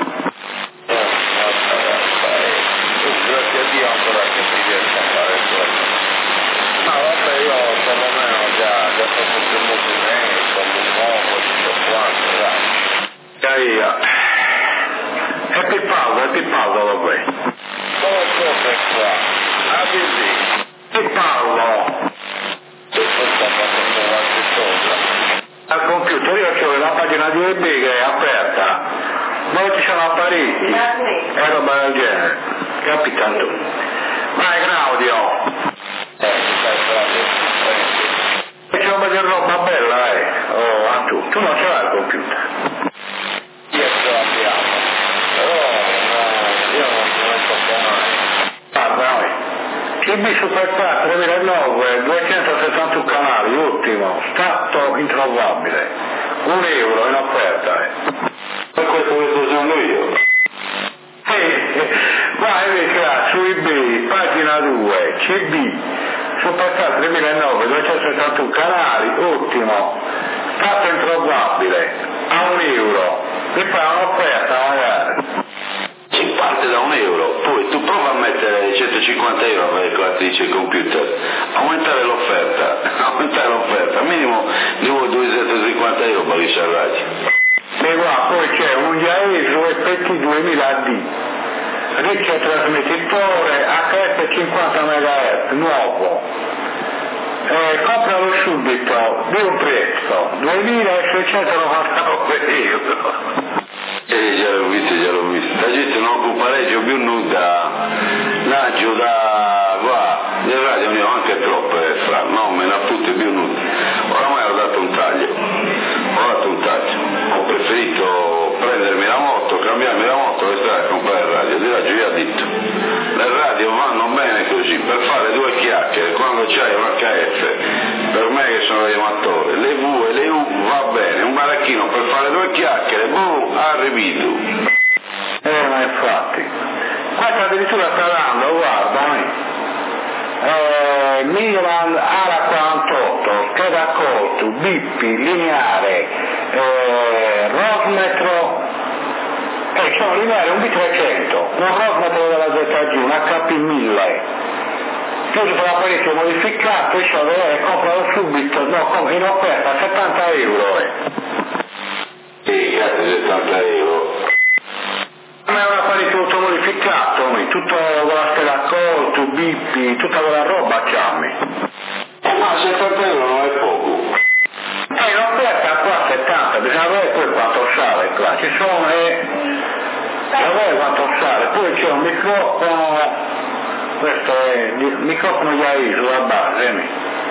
Grazie a Dio ancora che si riesce a fare questo. No, vabbè, io perlomeno già, già sto tutto il movimento, un uomo, tutto quanto, dai. Caia. E Pippaldo, e Pippaldo vabbè. Come cose qua? Ah, sì, sì. Pippaldo. Questo sta facendo qualche cosa. Al computer io ho la pagina di web che è aperta, non ci sono apparecchi e roba del genere, capitando. Vai Claudio! Eh, stai proprio. C'è un po' di roba bella, eh! Oh, a tu, tu non ce l'hai il computer. Io ce l'abbiamo, però no, io non me ne tocco mai. Guarda, noi, C B Superstar tremilanove, duecentosessantuno canali, ultimo, stato introvabile, un euro in offerta, eh. Per questo che sto usando io. Eh, vai invece su eBay, pagina due, C B, Superstar tremilanove, duecentosessantuno canali, ultimo, stato introvabile, a un euro, e fa un'offerta magari. Si parte da un euro, poi tu prova a mettere centocinquanta euro per la calcolatrice computer, aumentare l'offerta, aumentare l'offerta, minimo ne vuoi duecentocinquanta euro per riservarci. E qua poi c'è un Yaesu E P T duemila D, riccio trasmettitore H F cinquanta megahertz, nuovo, eh, compralo subito, di un prezzo, duemilaseicentonovantanove euro. Eh, già l'ho visto, già l'ho visto. La gente non occupa pareggio più nuda, naggio da qua, nel radio ne ho anche troppe, fra, no, me ne appunto più nuda. Oramai ho dato un taglio, ho dato un taglio. Ho preferito prendermi la moto, cambiarmi la moto e stare a comprare il radio. Di raggio io ho detto, le radio vanno bene così, per fare due chiacchiere, quando c'hai un H F, per me che sono amatore, le V e le U va bene, un baracchino per fare due chiacchiere, boh, arrivito. Eh, ma infatti, questo addirittura sta dando, guarda, eh, Milan Ala quarantotto, scheda corto, bippi, lineare, eh, rosmetro, eh, c'è un lineare, un B trecento, un rosmetro della Z G, un H P mille, chiuso per l'apparecchio modificato, e ciò deve comprare subito, no, in offerta settanta euro. Eh. Sì, grazie, settanta euro. Ma è un apparecchio tutto modificato, tutto con la scheda corto, bippi, tutta quella roba c'hammi. Ma settanta euro non è poco. E in offerta qua settanta, bisogna vedere poi quanto sale qua, ci sono e... bisogna vedere quanto sale, poi c'è un microfono, questo è il microfono Yaesu a base, mi.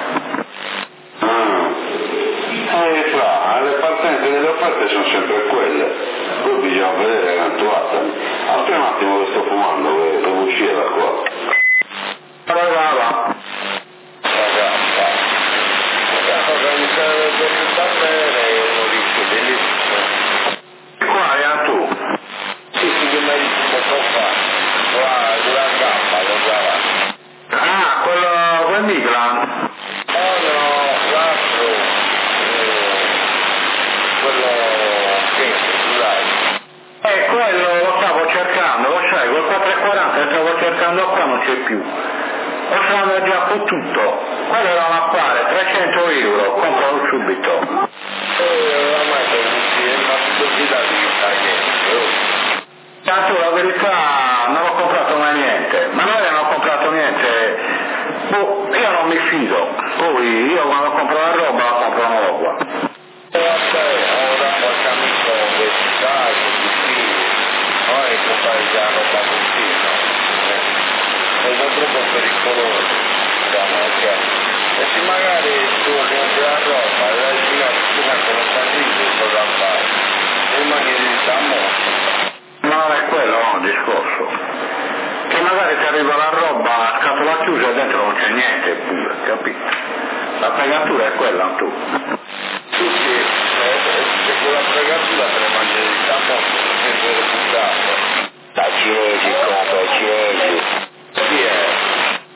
Ah. Eh, fra, le partenze delle offerte sono sempre quelle, poi bisogna vedere l'attuata. Aspetta un attimo che sto fumando, che devo uscire da qua. Va, va, va. Ragazza, ragazza, organizzare le cose da bene e uno dice bellissimo. Qua è a tu. Sì, sì, che mi hai detto poco fa, qua, la gamba, lo sarà. Ah, quello, quel Migran. Oh no, l'altro, eh, quello che, dai. Eh, quello lo stavo cercando, lo sai, quel quattrocentoquaranta stavo cercando qua non c'è più. Lo sanno già tutto. Quello era un affare, trecento euro, compralo subito. Eh, oramai sono tutti, è una pubblicità di vita niente. Tanto la verità non ho comprato mai niente, ma noi non ho comprato niente. Boh, io non mi fido. Poi io quando compro la roba la compro nuova. E vabbè, ora qualche amico che si sa, che si fide, noi comprare già roba così, no? È troppo pericoloso, diciamo, cioè, e se magari tu compri la roba e la vicina non sta lì, cosa fare? Rimani di morto. Ma non è quello no, il discorso. Che magari ti arriva la roba a scatola chiusa e dentro non c'è niente pure, capito? La fregatura è quella, tu. Sì, sì, se quella fregatura te ne mangi di morto, non sei buttato. Da cinesi compra, cinesi. Sì, è.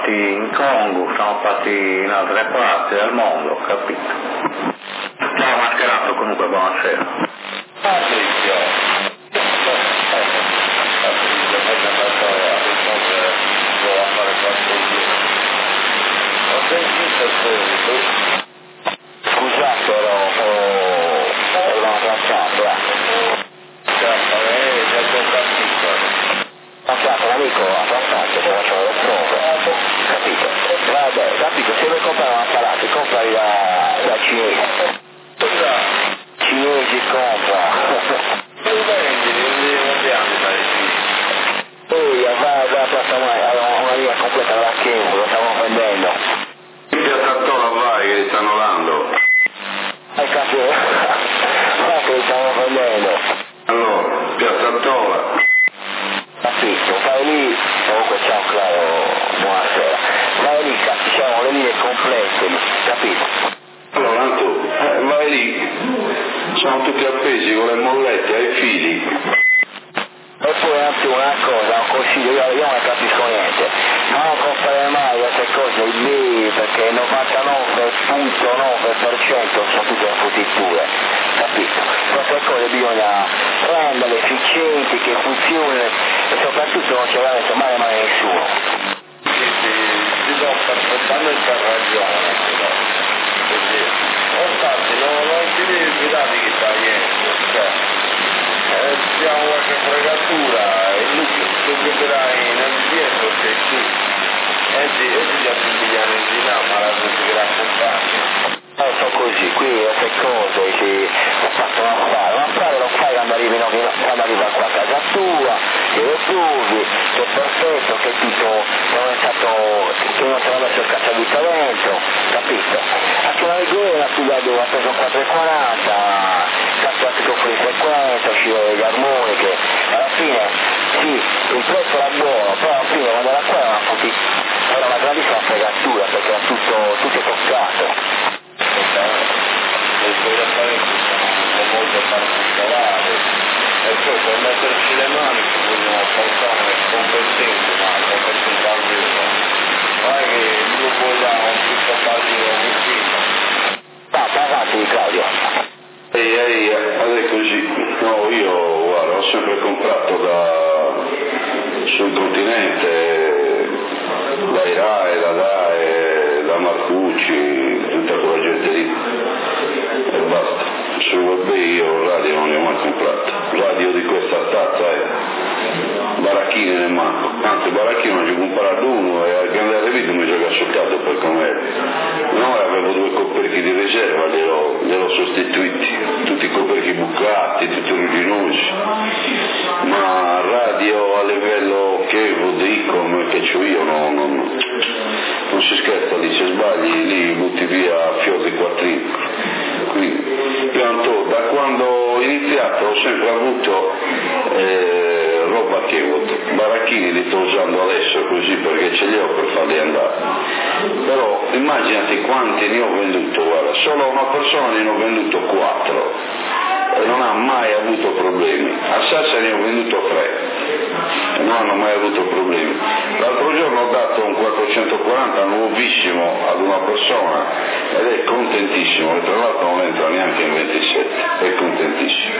fatti in Congo, sono fatti in altre parti del mondo, capito? Ciao mascherato, comunque buonasera. Patrizio. Scusate, ero una tracciata. Eh, già ho capito. Tracciata, l'amico ha tracciato, se faccio le prove. Capito? Vabbè, capito, se vuoi comprare un apparato, compri da, da cinese. Cinesi compra. E vendi, non abbiamo dai cinesi. Ehi, va, va, passa una linea completa della Chiesa, lo stiamo vendendo. Piazza vai che li stanno dando. Hai capito? Ma che li stiamo vendendo. Allora, Piazza Tola. Capito, vai lì, comunque ciao Claro, buonasera. Vai lì, siamo le linee complete, capito? Allora Anto, eh, vai lì, sono tutti appesi con le mollette ai fili. E poi anzi una cosa, un consiglio, io, io non capisco niente, non comprare mai queste cose lì perché il novantanove virgola nove per cento sono tutte fottiture, capito? Queste cose bisogna renderle efficienti, che funzionino e soprattutto non c'è veramente mai mai nessuno. Sì, sì, ti do perfettamente ragione, così. Infatti non, non ti devi fidare di chi sta niente, cioè. Eh, abbiamo qualche fregatura e tu, tu capirai nel tempo che tu e ti già ti pigliano in giro ma la gente che raccontare eh, sono così, qui queste cose si possono fare, un affare lo fai quando arrivi, no, quando arriva qua a casa tua, che lo provi, che è perfetto, che tutto non è stato, che non te l'ha messo il cacciavite dentro, capito? A che una rigore ha pigliato, ha preso quattro e quaranta, cacciato fuori frequenza, uscire le armoniche, alla fine sì, il prezzo era buono, però alla fine quando era qua era una, fotti, era una grandissima fregatura perché era tutto, tutto toccato. Le sue apparecchi sono molto particolari e poi per metterci le mani ci vogliono persone competenti, ma competenti al vivo. Non è che non vogliamo un piccolo bambino vicino. Va, va avanti Claudio. Ehi, ehi, ed è così. No, io guarda, ho sempre comprato da sul continente, dai Rai, da Dae, da Marcucci, tutta quella gente lì. E basta. Su eBay io radio non ne ho mai comprato. Radio di questa stazza è baracchini nel manco. Anzi, baracchino non ci ho comprato uno e al grande revito mi gioca scioccato per com'era. No, avevo due coperchi di riserva, li ho, li ho sostituiti, tutti i coperchi bucati, tutti rugginosi. Ma radio a livello che Vodicom che c'ho io no, no, no. Non si scherza lì, se sbagli lì butti via fior di quattrini. Quindi io da quando ho iniziato ho sempre avuto eh, roba che baracchini li sto usando adesso così perché ce li ho per farli andare. Però immaginati quanti ne ho venduto, guarda, solo a una persona ne ho venduto quattro e non ha mai avuto problemi. A Sassa ne ho venduto tre e non hanno mai avuto problemi. L'altro giorno ho dato un quattrocentoquaranta nuovissimo ad una persona ed è contentissimo e tra l'altro non entra neanche in ventisette, è contentissimo.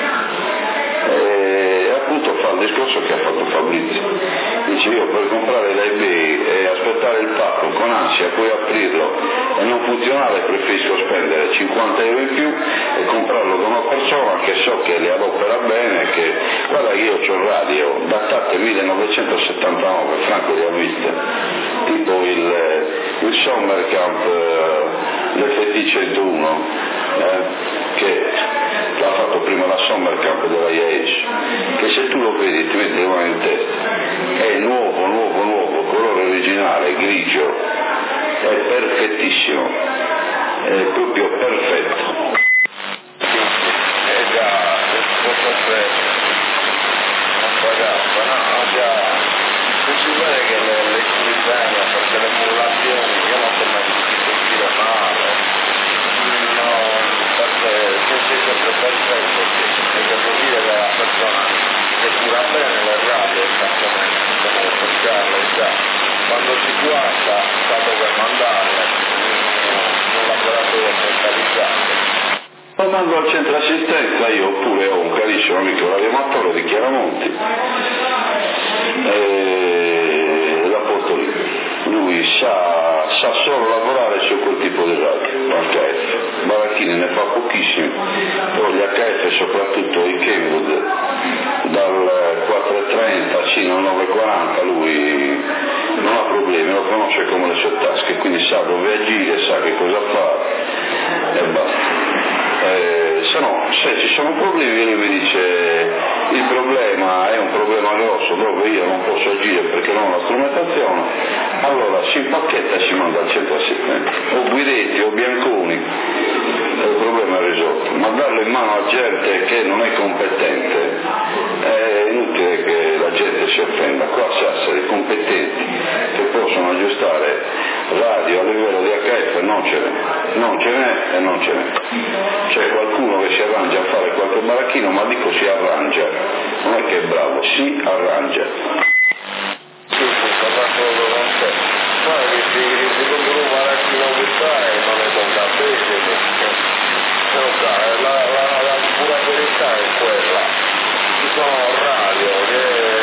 E appunto fa il discorso che ha fatto Fabrizio, dice io per comprare da eBay e aspettare il pacco con ansia poi aprirlo e non funzionare preferisco spendere cinquanta euro in più e comprarlo da una persona che so che le adopera bene, che guarda io c'ho un radio datate millenovecentosettantanove, Franco di Avista, tipo il, il Summer Camp, l'F T centouno, eh, che l'ha fatto prima la Summer Camp della I A E S, che se tu lo vedi ti metti le mani in testa, è nuovo, nuovo, nuovo, colore originale, grigio, è perfettissimo, è proprio perfetto. Eh già, questo è non pagato, no, già, non si vede che le, le Cristiane, perché le emulazioni, io non so mai sentire male, no, perché se sei sempre perfetto, hai capito dire che la persona che cura bene le radio esattamente, come per Carlo, già. quando si guarda sa dove mandare un laboratorio specializzato. Andando al centro assistenza io pure ho un carissimo amico radioamatore di Chiaramonti e la porto lì. Lui sa, sa solo lavorare su quel tipo di radio, H F. Baracchini ne fa pochissimi, però gli H F, soprattutto i Kenwood, dal quattro e trenta fino al nove e quaranta lui non ha problemi, lo conosce come le sue tasche, quindi sa dove agire, sa che cosa fare e basta. Eh, se no, se ci sono problemi lui mi dice il problema è un problema grosso dove io non posso agire perché non ho la strumentazione, allora si impacchetta e si manda al centro assistenza, o Guidetti o Bianconi, il problema è risolto, ma darlo in mano a gente che non è competente è inutile che la gente si offenda. Qua sa essere competenti che possono aggiustare radio a livello di H F, non ce n'è, non ce n'è e non ce n'è. C'è qualcuno che si arrangia a fare qualche baracchino, ma dico si arrangia, non è che è bravo, si arrangia. Sì, sì, parlando con te. Poi che si, si compra un baracchino che fai non è tocca a te, la, la, la, la pura verità è quella. Ci sono radio che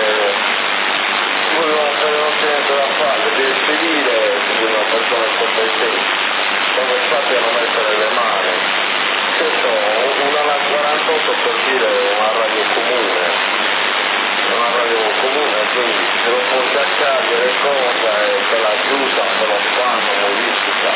uno non c'è niente da fare, deve spedire una persona competente, come sappiano mettere le mani. Questo una alla quarantotto per dire una radio comune, una radio comune, quindi se lo può attaccare le cose e te la chiusa, te lo fanno, modifica.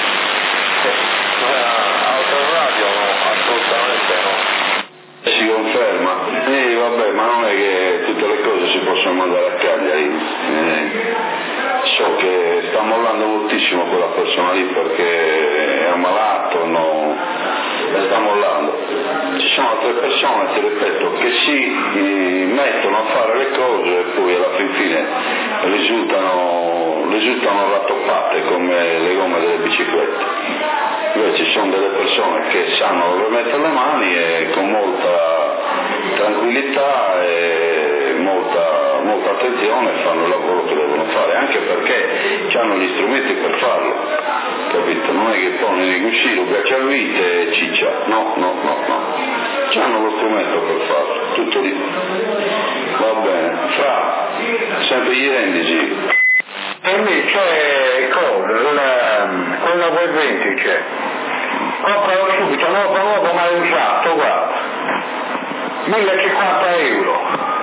Altre radio no, assolutamente no. Si conferma? E vabbè, ma non è che tutte le cose si possono mandare a Cagliari. Eh, so che sta mollando moltissimo quella persona lì perché è ammalato, no, e sta mollando. Ci sono altre persone, ti ripeto, che si eh, mettono a fare le cose e poi alla fin fine risultano, risultano rattoppate come le gomme delle biciclette. Invece ci sono delle persone che sanno dove mettere le mani e con molta tranquillità e molta, molta attenzione fanno il lavoro che devono fare, anche perché hanno gli strumenti per farlo, capito? Non è che pone nei cuscini, cacciavite e ciccia, no, no, no, no, hanno lo strumento per farlo, tutto lì. Va bene, Fra, sempre gli rendici. E lì c'è cosa, quella quel venti c'è, compralo subito, nuovo nuovo mai usato, guarda, millecinquanta euro.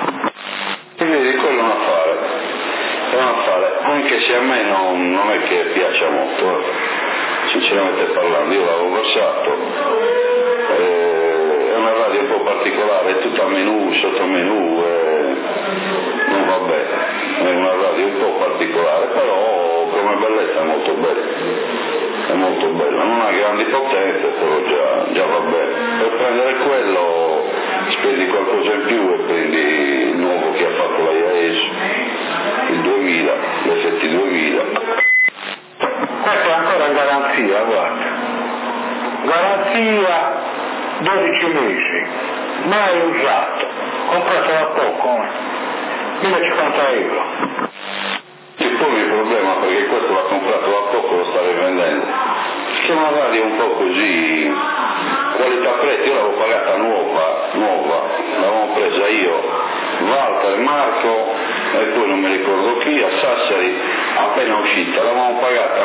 E vedi, quello è un affare, è un affare, anche se a me non, non è che piaccia molto, eh. Sinceramente parlando, io l'avevo versato, eh, è una radio un po' particolare, è tutta menu, sottomenu, eh, non va bene, è una radio un po' particolare, però come bellezza è molto bella, è molto bella, non ha grandi potenze, però già, già va bene. Per prendere quello spendi qualcosa in più e prendi il nuovo che ha fatto la I A E S, il duemila, l'F T duemila. Questa è ancora in garanzia, guarda, garanzia dodici mesi, mai usato, comprato da poco, millecinquanta euro. Ti pone il problema perché questo l'ha comprato da poco, lo sta rivendendo. C'è una radio un po' così, qualità prezzo, io l'avevo pagata nuova, nuova, l'avevamo presa io, Walter, Marco e poi non mi ricordo chi, a Sassari, appena uscita, l'avevamo pagata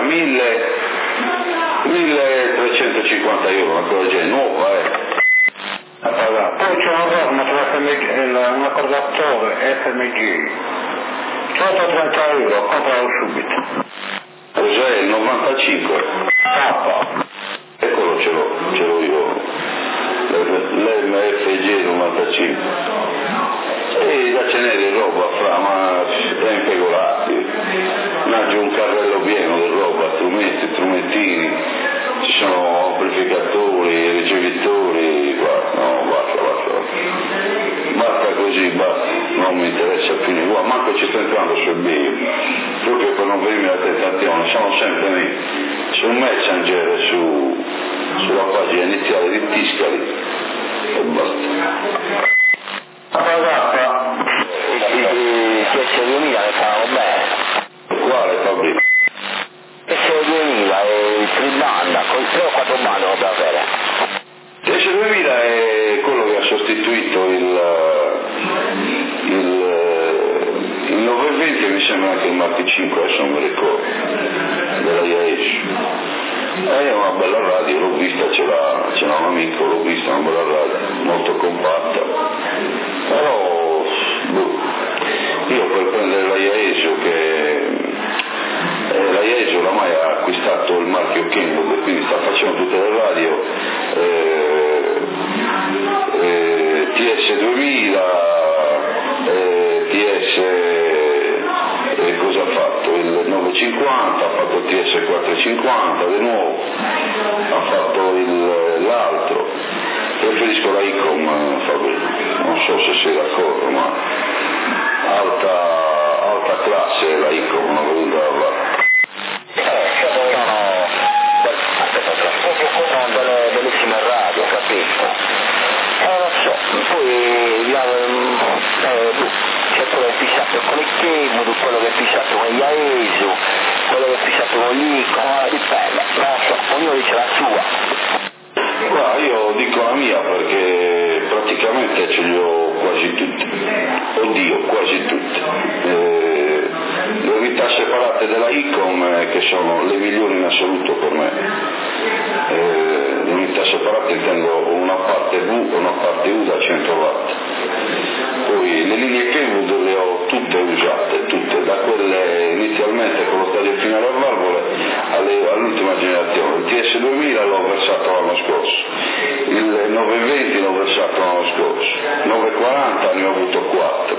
milletrecentocinquanta euro, una cosa del genere, nuova, eh. Poi c'è una norma tra un accordatore F M G, centotrenta euro, compralo subito. Cos'è il novantacinque? K. Eccolo, ce l'ho, ce l'ho io, l'M F G novantacinque. E da ce n'è di roba, Fra, ma è impegolati. Nasce un carrello pieno di roba, strumenti, strumentini, ci sono amplificatori, ricevitori, guarda, no, basta, basta, basta. Basta così, basta, non mi interessa più di qua, manco ci sto entrando sul bio, proprio per non venirmi la tentazione, sono sempre lì, sul Messenger e su, sulla pagina iniziale di Tiscali e basta. Il P S duemila ne fa bene. Quale Fabrizio? S duemila e il tribanda, con tre o quattro bande lo da avere. T S duemila è quello che ha sostituito il, il, il novecento e mi sembra anche il Mark cinque, adesso non mi ricordo, della Yaesu. È una bella radio, l'ho vista, ce l'ha, ce l'ha un amico, l'ho vista, una bella radio, molto compatta. Però boh, io per prendere la Yaesu, che eh, la Yaesu oramai ha acquistato il marchio Kenwood e quindi sta facendo tutte le radio, eh, eh, T S duemila, eh, T S eh, cosa ha fatto? Il novecentocinquanta, ha fatto il T S quattrocentocinquanta di nuovo, ha fatto il, l'altro. Preferisco la Icom, Fabio, non so se sei d'accordo, ma alta, alta classe la Icom, non venuta da parlare. Sono delle bellissime radio, capisco. Eh, non so, poi eh, c'è quello che è fissato con il Kenwood, quello che è fissato con gli Yaesu, quello che è fissato con l'Icom, eh, dipende, non so, ognuno dice la sua. Guarda, io dico la mia perché praticamente ce li ho quasi tutti, oddio, quasi tutti. Eh, le unità separate della Icom eh, che sono le migliori in assoluto per me. Eh, le unità separate intendo una parte V e una parte U da cento watt. Poi le linee Kenwood le ho tutte usate, tutte, da quelle inizialmente con lo stadio finale a valvole alle, all'ultima generazione. Il T S duemila l'ho versato l'anno scorso, il novecento venti l'ho versato l'anno scorso, novecentoquaranta ne ho avuto quattro.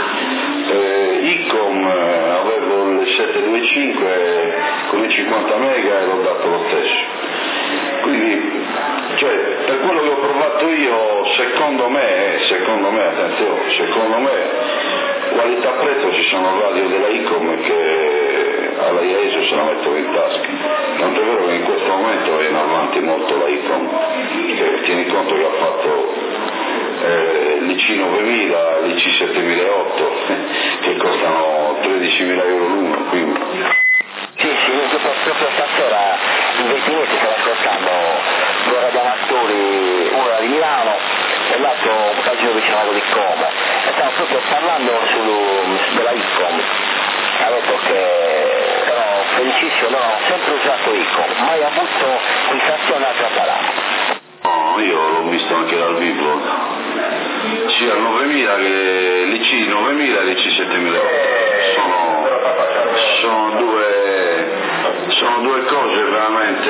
Eh, Icom eh, avevo il settecentoventicinque con i cinquanta mega e l'ho dato lo stesso. Quindi, cioè, per quello che ho provato io, secondo me, secondo me, attenzione, secondo me, qualità-prezzo ci sono radio della Icom che alla Yaesu se la mettono in tasca. Tanto è vero che in questo momento è in avanti molto la Icom, che tieni conto che ha fatto eh, l'I C novemila, l'I C settemilaotto, che costano tredicimila euro l'uno, quindi... Sì, sì, io proprio stasera in venti minuti stavo ascoltando due radioamatori, uno di Milano e l'altro un paesino vicino di Como, e stavo proprio parlando sul, della Icom. Ha detto che ero felicissimo, no, ho sempre usato Icom, mai avuto questa altra parata. No, io l'ho visto anche dal vivo, sia il novemila che l'I C novemila e l'I C settemilaotto, sono, sono due sono due cose veramente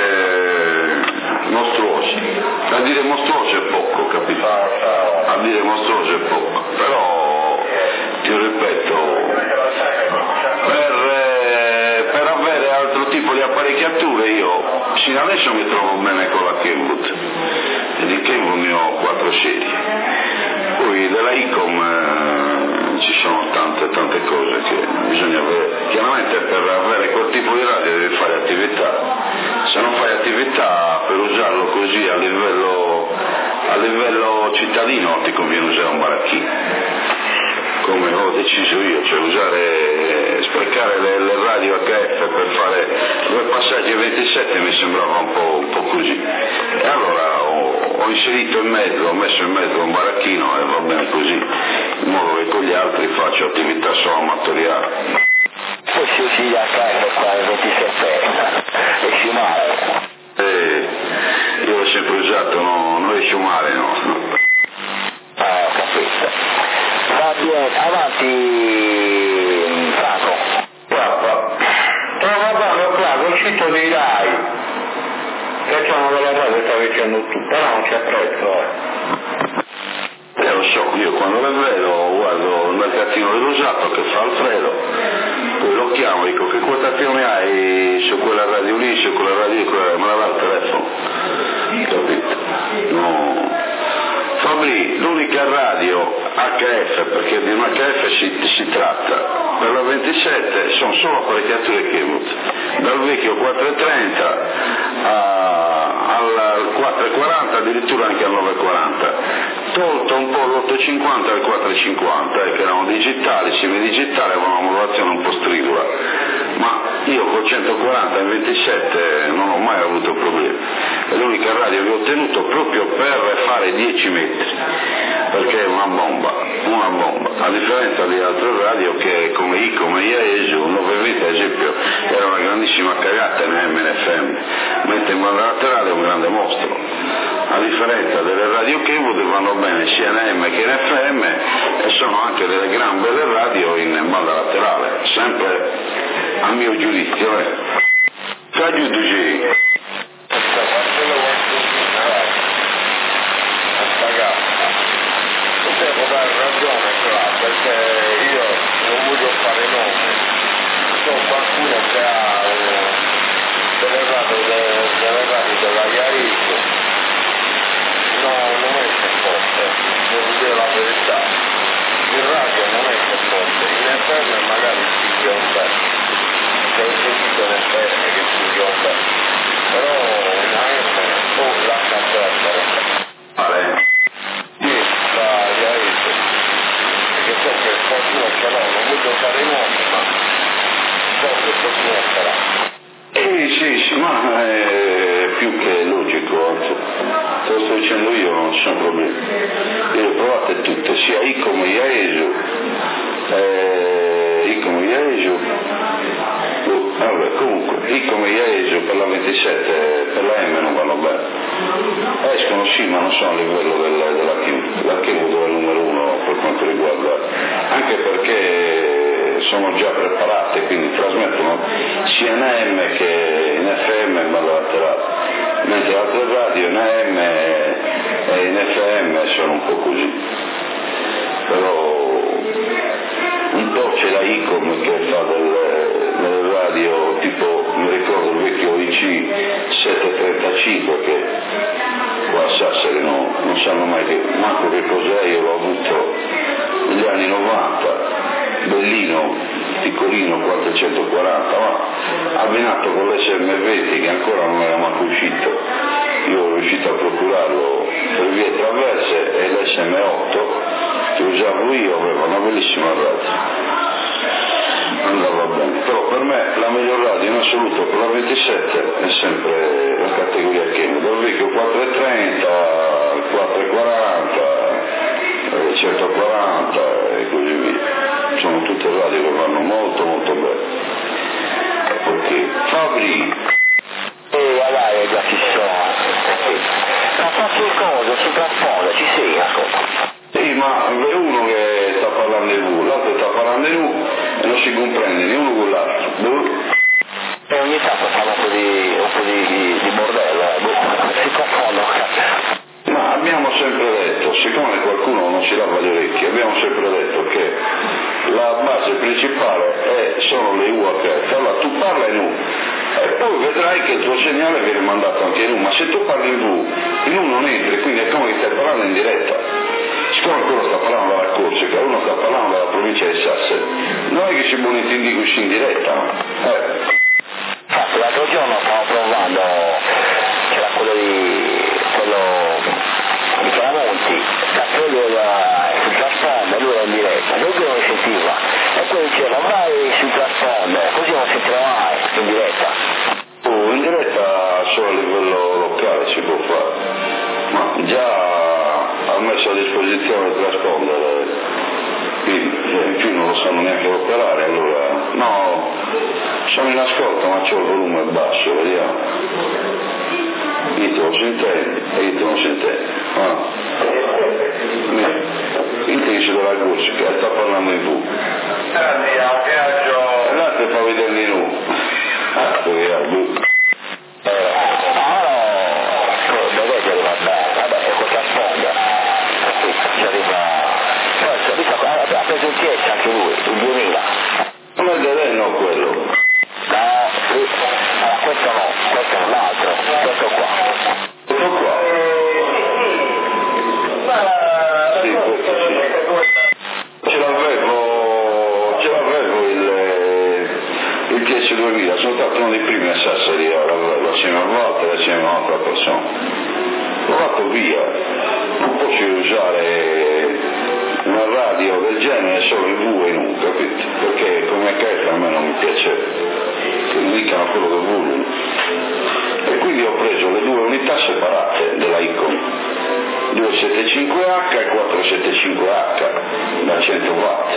mostruose. A dire mostruose è poco, capito? A dire mostruose è poco, però ti ripeto, per, eh, per avere altro tipo di apparecchiature io sino adesso mi trovo bene con la Kenwood, e di Kenwood ne ho quattro serie. Poi della Icom eh, ci sono tante tante cose che bisogna avere. Chiaramente per avere quel tipo di radio devi fare attività, se non fai attività per usarlo così a livello, a livello cittadino ti conviene usare un baracchino, come ho deciso io, cioè usare, sprecare le, le radio H F per fare due passaggi a ventisette mi sembrava un po', un po' così, e allora ho, ho inserito in mezzo, ho messo in mezzo un baracchino e va bene così, in modo che con gli altri faccio attività solo amatoriale. Poi si usa H F qua al ventisette e sciumare. Eh, io l'ho sempre usato, no, non è sciumare, no. Ah, ho capito. Va bene, avanti Franco. Guarda, stavo guardando qua col sito dei Rai, facciamo quella cosa che stavi dicendo tu, però non c'è prezzo, eh. Eh, lo so, io quando le vedo guardo il mercatino dell'usato che fa Alfredo, poi lo chiamo e dico che quotazione hai su quella radio lì, su quella radio lì, quella... me la dà il telefono, capito? No. Fabri, l'unica radio H F, perché di un H F si, si tratta, per la ventisette sono solo apparecchiature Kenwood, dal vecchio quattrocentotrenta a, al quattrocentoquaranta, addirittura anche al novecentoquaranta, tolto un po' l'ottocentocinquanta e il quattrocentocinquanta, eh, che erano digitali, semidigitali, avevano una modulazione un po' stridula, ma Io col centoquaranta e ventisette non ho mai avuto problemi, è l'unica radio che ho ottenuto proprio per fare dieci metri, perché è una bomba, una bomba, a differenza di altre radio che come I, come Iaesu, nove venti ad esempio era una grandissima cagata in A M e in F M, mentre in banda laterale è un grande mostro, a differenza delle radio Kenwood vanno bene sia in A M che in F M e sono anche delle gran belle radio in banda laterale, sempre a mio giudizio. Eh. Saggio Dugi. Potevo dare ragione qua, perché io non voglio fare nome, sono qualcuno che ha delle radio delle radio della Iaisu, no, non è che forte, devo dire la verità, il radio non è che forte, in F M magari si vede un bel, che ho sentito in F M che si vede un bel, però in A M oh, lascia perdere. Vale. Qualcuno ce l'ho, non voglio fare nomi, ma so che qualcuno ce l'ha. Eh sì, sì, ma è più che logico, anzi, te lo sto dicendo io, non ci sono problemi. Io le ho provate tutte, sia I come Iaesu, eh, I come Iaesu, oh, vabbè, comunque, I come Iaesu per la ventisette, per la M non vanno bene. Escono sì, ma non sono a livello del, della Kenwood, la Kenwood è il numero uno per quanto riguarda, anche perché sono già preparate, quindi trasmettono sia in A M che in F M in banda laterale, mentre altre radio in A M e in F M sono un po' così, però un po' c'è la I C O M che fa delle, delle radio tipo, mi ricordo il vecchio I C settecentotrentacinque che qua a Sassari no, non sanno mai che, manco che cos'è, io l'ho avuto negli anni novanta, bellino, piccolino, quattrocentoquaranta, ma abbinato con l'S M venti che ancora non era manco uscito, io ero riuscito a procurarlo per vie traverse, e l'S M otto che usavo io aveva una bellissima radio, andava bene, però per me la miglior radio in assoluto per la ventisette è sempre la categoria Kenwood, dal vecchio quattrocentotrenta, quattrocentoquaranta, centoquaranta e così via, sono tutte radio che vanno molto molto bene. Ok, Fabri. E allora già ci sono, ma faccio il coso, si trasponda, ci sei, ascolta. Sì, ma è uno che sta parlando di lui, l'altro sta parlando di lui e non si comprende né uno con l'altro. E ogni tanto fanno un po' di, un po' di, di, di bordello, eh, si confondono. Ma abbiamo sempre detto, siccome qualcuno non si lava le orecchie, abbiamo sempre detto che la base principale è, sono le U H F, allora tu parla in U e poi vedrai che il tuo segnale viene mandato anche in U, ma se tu parli in V, in U non entri, quindi è come che stai parlando in diretta. Siccome quello sta parlando dalla Corsica, uno sta parlando dalla provincia di Sassari, non è che si può intendere in diretta, no? Eh. Infatti l'altro giorno stavo provando, c'era quello di quello di Chiaramonti, da quello sul trasponder, lui era in diretta, lui non sentiva, e poi diceva vai sul trasponder, così non sentiva mai in diretta. Oh, in diretta solo a livello locale si può fare, ma già ha messo a disposizione il trasponder, in più non lo sanno neanche operare, allora no, sono in ascolto ma c'ho il volume basso, vediamo, io te lo sentendo e io te lo sentendo, ah. Il tizio della Corsica sta parlando in V, l'altro fa vedere in U, ah, poi è V. Anche lui, il duemila. Ma il Deleno quello? No, sì. Allora, questo no, questo è un altro, questo qua. Questo qua? Sì, questo sì. Ce l'avevo, ce l'avevo il, il T S duemila, sono stato uno dei primi a Sassari a averlo assieme a Walter e assieme a un'altra persona. L'ho fatto via, non posso usare una radio del genere solo in V e in U, capito? Perché come H F a me non mi piace. indicano quello che vogliono. E quindi ho preso le due unità separate della Icon, duecentosettantacinque H e quattrocentosettantacinque H da cento watt.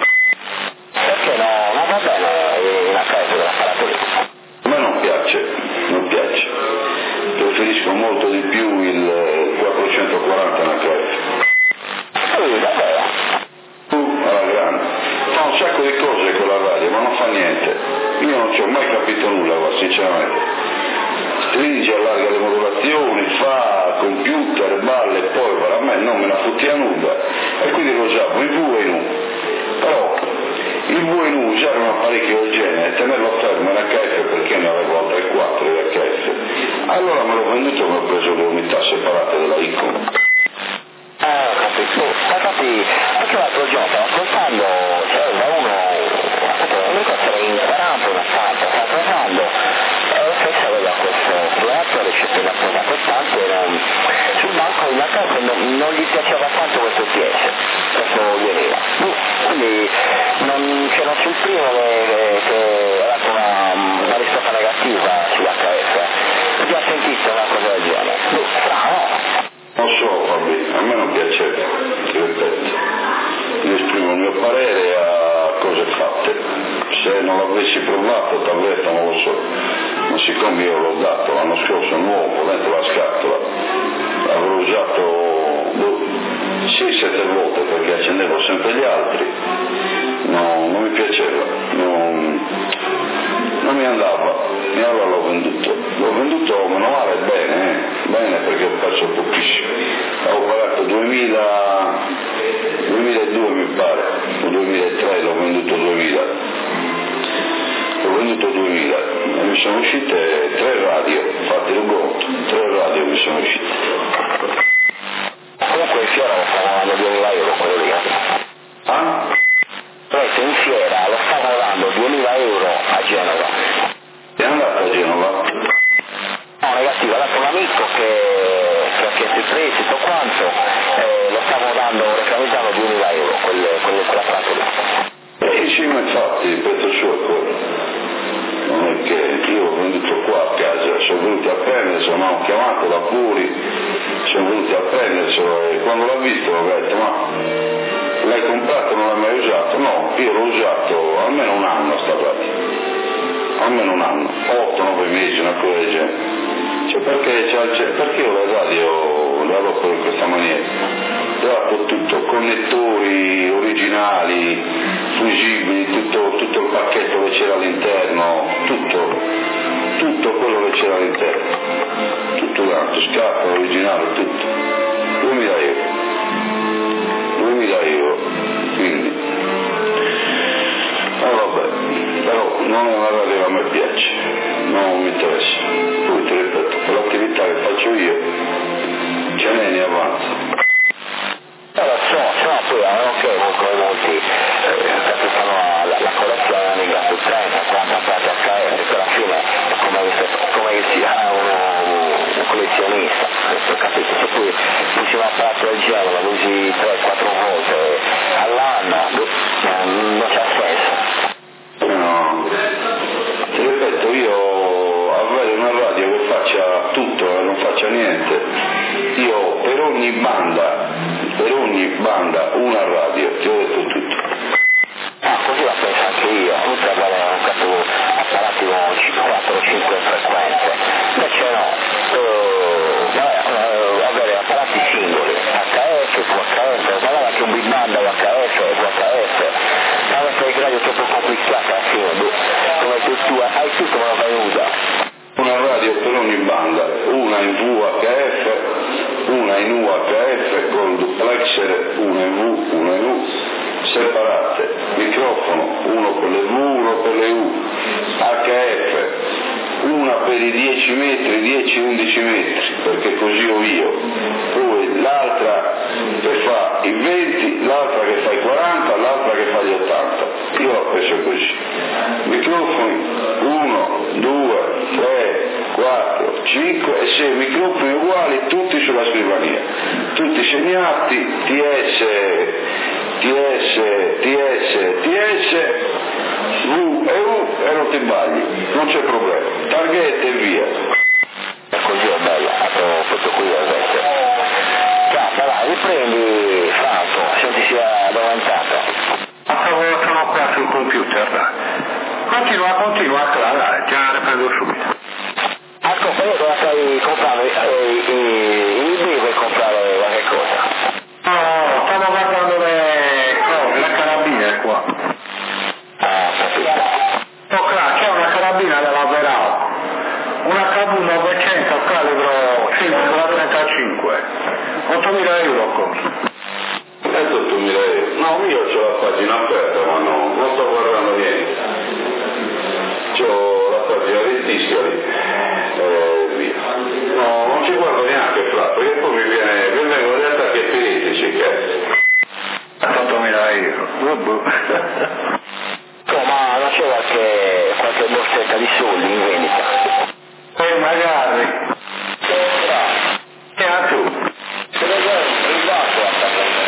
Perché no, non va bene una casa dell'apparato lì? A me non piace, non piace. Preferisco molto di più il quattrocentoquaranta in H F. Sì, davvero? Tu alla grande. Fa un sacco di cose con la radio, ma non fa niente. Io non ci ho mai capito nulla, sinceramente. Stringe, allarga le modulazioni, fa computer, balle, polvere, a me non me la fottia nulla. E quindi lo usavo in V e in U. Però il V e in U usare un apparecchio del genere e tenerlo fermo in H F perché ne avevo altre quattro di H F. Allora me l'ho venduto e mi ho preso le unità separate della Icon. Ah, capito. Infatti, anche l'altro giorno stavo ascoltando, cioè da uno, non mi ricordo se era in quaranta o in ottanta, stavo parlando, e lo stesso aveva questo proiettore, riuscito a posare costante, sul banco in realtà non, non gli piaceva tanto questo T S, questo veniva. Quindi non c'era sul primo che, che era una, una risposta negativa sull'H F. Ho già sentito una cosa del genere. Strano. Non so Fabio, a me non piaceva, ti ripeto, io esprimo il mio parere a cose fatte, se non l'avessi provato talvolta non lo so, ma siccome io l'ho dato l'anno scorso nuovo dentro la scatola, l'avrò usato sei sette volte perché accendevo sempre gli altri, no, non mi piaceva, non, non mi andava, e allora l'ho venduto, l'ho venduto meno male bene, eh? bene perché ho perso pochissimo, avevo pagato duemila, duemiladue mi pare, o duemilatré l'ho venduto duemila, l'ho venduto duemila e mi sono uscite tre radio, fate il conto, tre radio mi sono uscite. Comunque in fiera lo stavano dando duemila euro quello lì. Ah? Detto in fiera lo stavano dando duemila euro a Genova. È andato a Genova? No, negativo, ha dato un amico che, che ha chiesto i prezzi, tutto quanto, eh, lo stavano dando, reclamizzando duemila euro, quelle, quelle, quella parte lì. Eh sì, ma infatti, il prezzo suo è quello. Non è che io ho venduto qua a casa, sono venuti a prenderselo, mi hanno chiamato da Puri, sono venuti a prenderselo e quando l'ho visto ho detto ma l'hai comprato e non l'hai mai usato? No, io l'ho usato almeno un anno sta radio. Almeno un anno, otto nove mesi, una cosa del genere. Cioè perché, cioè, perché io la radio la adopero in questa maniera? Ho dato tutto, connettori originali, fusibili, tutto, tutto il pacchetto che c'era all'interno, tutto, tutto quello che c'era all'interno, tutto quanto, scatola originale, tutto. duemila euro. duemila euro, quindi. Ah vabbè, però non è una radio che a me piace, non mi interessa. Poi ti ripeto, per l'attività che faccio io, ce n'è ne avanza. Eh lo so, no, poi è ok, come molti, eh, che fanno la, la collezione in su trenta quaranta parti H F, che alla fine è come, come si ha uno, un collezionista, capito? Se poi usi un apparato del genere, lo usi tre quattro volte all'anno, non c'ha senso. No, ti ripeto, io avere una radio che faccia tutto e non faccia niente, io per ogni banda, per ogni banda una radio, ti ho detto tutto. Ah, così la penso anche io, oltre ad avere un capo apparati con quattro o cinque frequenze, invece no, uh, vabbè, uh, avere apparati singoli, H F, V H F, magari anche un big band U H F, V H F, ma questa è radio troppo complicata alla fine, come tu, tu hai tutto ma non fai nulla. Una radio per ogni banda, una in V H F, una in U H F con duplexer, una in V, una in U, separate, microfono, uno per le V, uno per le U, H F, una per i dieci metri, dieci undici metri, perché così ho io, poi l'altra che fa i venti, l'altra che fa i quaranta, l'altra che fa gli ottanta, io l'ho preso così, microfoni uno, due, tre, quattro, cinque e sei microfoni uguali tutti sulla scrivania, tutti segnati, T S, T S, T S, T S, U e U e non ti sbagli, non c'è problema, targhetta e via. E così è bella, questo qui è vecchio. Ciao, dai, riprendi Franco, senti sia addormentato. Sono qua sul computer. Continua, continua, dai, già riprendo subito. Ascolta, io cosa stai comprando? I libri per comprare qualche cosa? No, stavo guardando le cose, le carabine qua. Ah, capito. Oh, qua, c'è una carabina della Verao, una K V novecento calibro cinque virgola trentacinque, ottomila euro costa. È ottomila euro? No, io ho la pagina aperta, ma no, non sto guardando niente. C'ho la pagina dei discoli e via. No, non ci guardo neanche fra, perché poi mi viene, mi vengono gli attacchi epiletici, cazzo. ottomila euro. Oh, ma non c'è qualche, qualche borsetta di soldi in vendita? E magari. E a tu? Se ne vuoi un privato a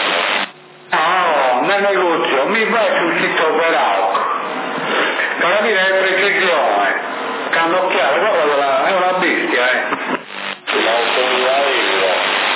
No, nel negozio, mi vai sul sito Verao. Carabina di precisione, cannocchiale, guarda, è una bestia, eh. ottomila euro,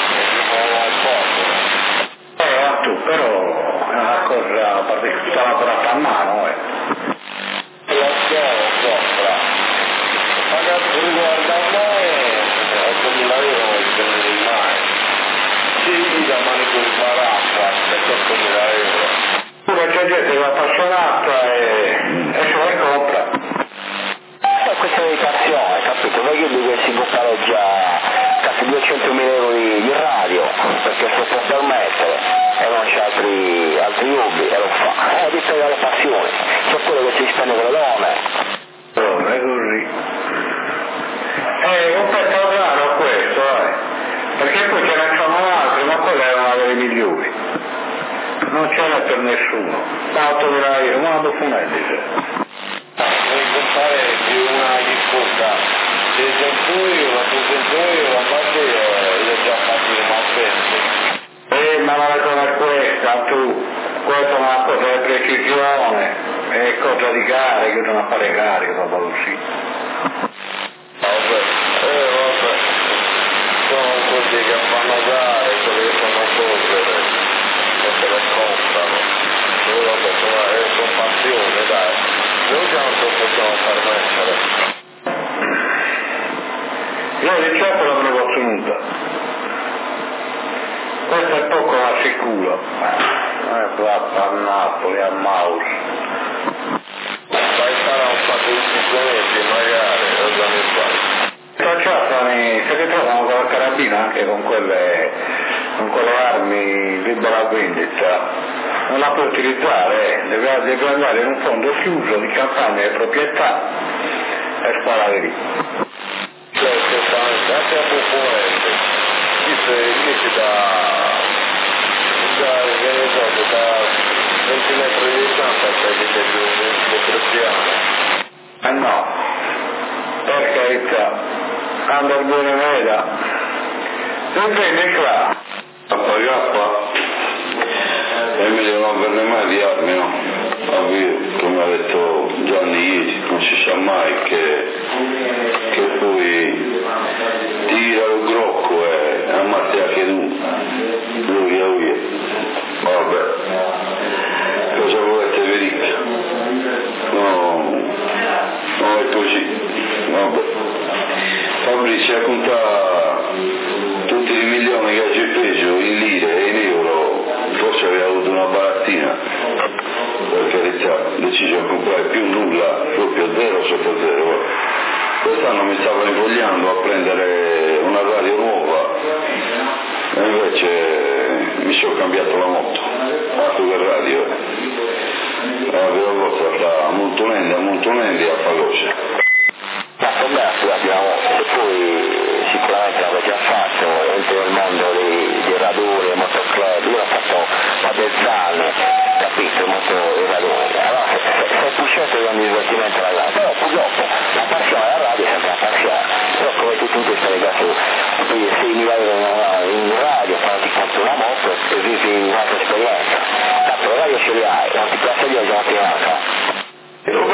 Eh, a tu, però è una cosa particolare, sta lavorata a mano, eh. lo so, lo so, fra. Ma che riguarda me, ottomila euro non spenderei mai. Sì, da mani con baracca, aspetta ottomila euro. Pure c'è gente che è appassionata e, e se la compra. È questione di passione, capito? Non è che dovessi comprare già quasi duecentomila euro di, di radio, perché se può permettere e non c'è altri, altri hobby e lo fa. Eh, dipende dalle passioni, c'è quello che si spende con le donne. Oh, è così. È un pezzo raro questo, eh. Perché poi ce ne sono altri, ma quella è una delle migliori. Non ce n'è per nessuno. Ma ottomila euro, ma dopo un edice. Devi comprare più una risposta duecento euro, duecento euro, a parte io già fatti le malpense. Eh, ma non è come questa, tu. Questa è una cosa di precisione, è cosa di gare, che devono fare gare, roba così. Vabbè, eh vabbè, sono quelli che fanno gare, quelli che fanno correre, e se le comprano. E vabbè, sono, eh, sono passione, dai. Noi quanto possiamo permettere? Io di certo l'avevo ottenuta. Questo è poco ma sicuro. Eh, qua a Napoli, a Maus. Fai fare un po' di supplementi, magari, organizzare. Tracciatami, se ti trovano con la carabina anche con quelle, con quelle armi libera vendita, non la puoi utilizzare, eh. deve, deve andare in un fondo chiuso di campagna di proprietà e sparare lì. Cioè, anche a componente, chi si da, da, da venti metri di distanza perché c'è più un cristiano. Eh no, per carità, andare bene veda. Non vedi qua? A pagare è meglio non averne mai di armi, no? Avvio, come ha detto Gianni ieri, non si sa mai che, che poi tira il grocco e ammazza anche tu. Via via. Vabbè. Cosa volete vedere? No, non è così. Vabbè. Fabrizio conta tutti i milioni che ha preso in lire e in euro, forse aveva avuto una barattina, per carità, deciso di comprare più nulla, proprio zero sotto zero. Quest'anno mi stavano invogliando a prendere una radio nuova e invece mi sono cambiato la moto, altro che radio, la prima volta da Montonendi a Montonendi a Faloce. Ma con me la prima volta, e poi sicuramente l'avevo già fatto, entro nel mondo dei, dei raduni, dei motoclub, io l'ho fatto a Bezzane, capito, molto i raduni. Allora se, se, se tu scelto è un divertimento alla radio, però purtroppo la passione alla radio è sempre una passione, però come tu tutti stai legato, quindi seimila euro in radio quando ti compri una moto e vivi un'altra esperienza, tanto la radio ce li hai, non ti piace di oggi non ti manca.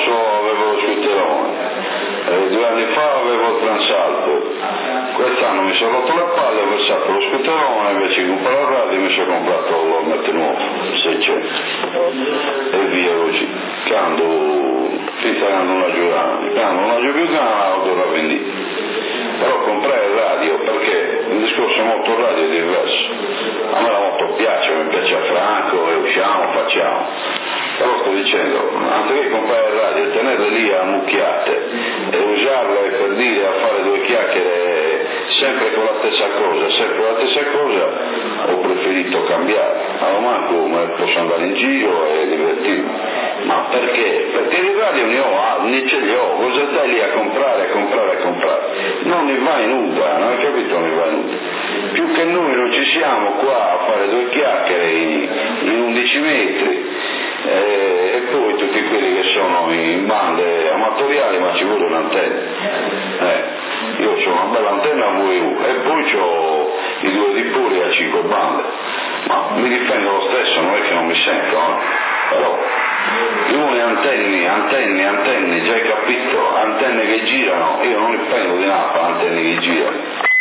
scorso avevo lo scooterone, eh, due anni fa avevo il transalto, quest'anno mi sono rotto le palle, ho versato lo scooterone, invece di comprare la radio mi sono comprato l'Hornet nuovo, seicento, e via così, quando finita che non la giocano, quando non la gioco più la la vendi. Però comprare il radio perché il discorso molto radio è diverso, a me la moto piace, mi piace a Franco e usciamo, facciamo, però sto dicendo, anziché comprare il radio e tenerle lì a mucchiate e usarle per dire, a fare due chiacchiere sempre con la stessa cosa, sempre con la stessa cosa, ho preferito cambiare, a manco posso andare in giro e divertirmi. Ma perché? Perché il radio ne ho, ne ce li ho, cosa stai lì a comprare, a comprare, a comprare? Non ne vai nuda, non hai capito? Non ne vai nuda. Più che noi non ci siamo qua a fare due chiacchiere in, in undici metri, eh, e poi tutti quelli che sono in bande amatoriali, ma ci vuole un'antenna. Eh, io ho una bella antenna V U e poi ho i due dipoli a cinque bande, ma mi difendo lo stesso, non è che non mi sento, eh? Però uno è antenni, antenni, antenni, già hai capito, antenne che girano, io non ne prendo di nada, antenne che girano.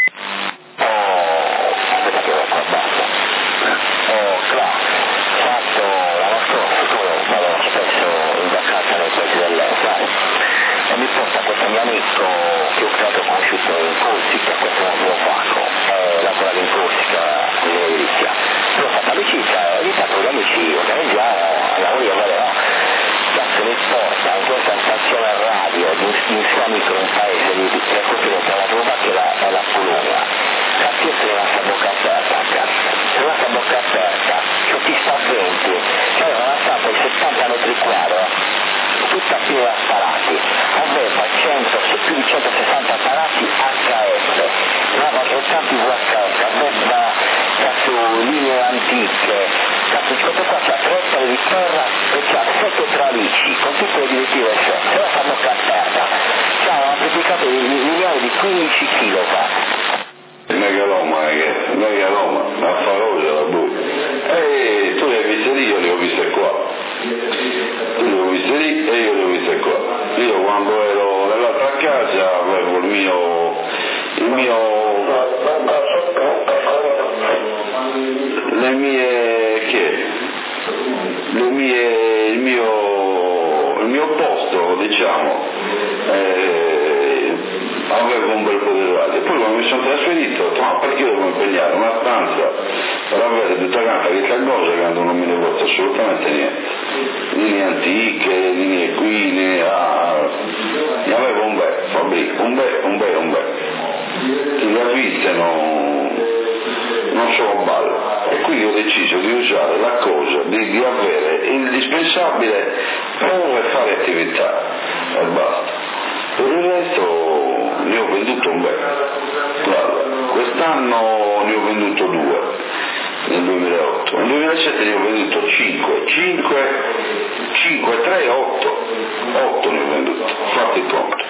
Oh, aspetta che lo fa, basta. Oh, claro, fatto l'anno scorso, tu vado spesso in vacanza nei paesi dell'est, sai? E mi porta questo mio amico che ho creato conosciuto in Corsica, questo è un slovacco, e lavorava in Corsica in edilizia. L'ho fatta amicizia e ogni tanto gli amici organizziamo, andiamo lì a vedere, no? Cazzo mi porta in questa stazione radio di un, di un suo amico in un paese di tre continenti, la Slovacchia e la Polonia. Cazzo io sono rimasta a bocca aperta, cazzo. Sono rimasta a bocca aperta, c'ho ti spaventi, cioè era una stampa di settanta metri quadri, tutta piena di apparati, aveva cento, più di centosessanta apparati H F, aveva soltanto V H F, aveva cazzo linee antiche, cazzo questo qua c'ha tre ettari di terra e c'ha sette tralici, con tutte le direttive sotto, se la fa bocca aperta, c'ha un amplificatore lineare di quindici chilowatt. Megaloma, eh, megaloma, ma farosa la buia. E tu le hai viste lì, io le ho viste qua. Tu le ho viste lì e io le ho viste qua. Io quando ero nell'altra casa avevo il mio, il mio, le mie, che? Le mie, il mio, il mio posto, diciamo, eh, avevo un bel po' di radio. Poi quando mi sono trasferito ho detto, ma perché devo impegnare una stanza per avere tutta quanta questa cosa che non mi ne porta assolutamente niente. Linee antiche, linee equine, ah, ne avevo un bel, Fabrizio, un bel, un bel, un bel. Chi le ha viste non, non sono balle. E quindi ho deciso di usare la cosa, di, di avere indispensabile per fare attività e basta. Per il resto ne ho venduto un bel. Guarda, quest'anno ne ho venduto due nel duemilaotto, nel duemilasette ne ho venduto cinque, cinque, cinque, tre, otto, otto ne ho venduto, fate il conto.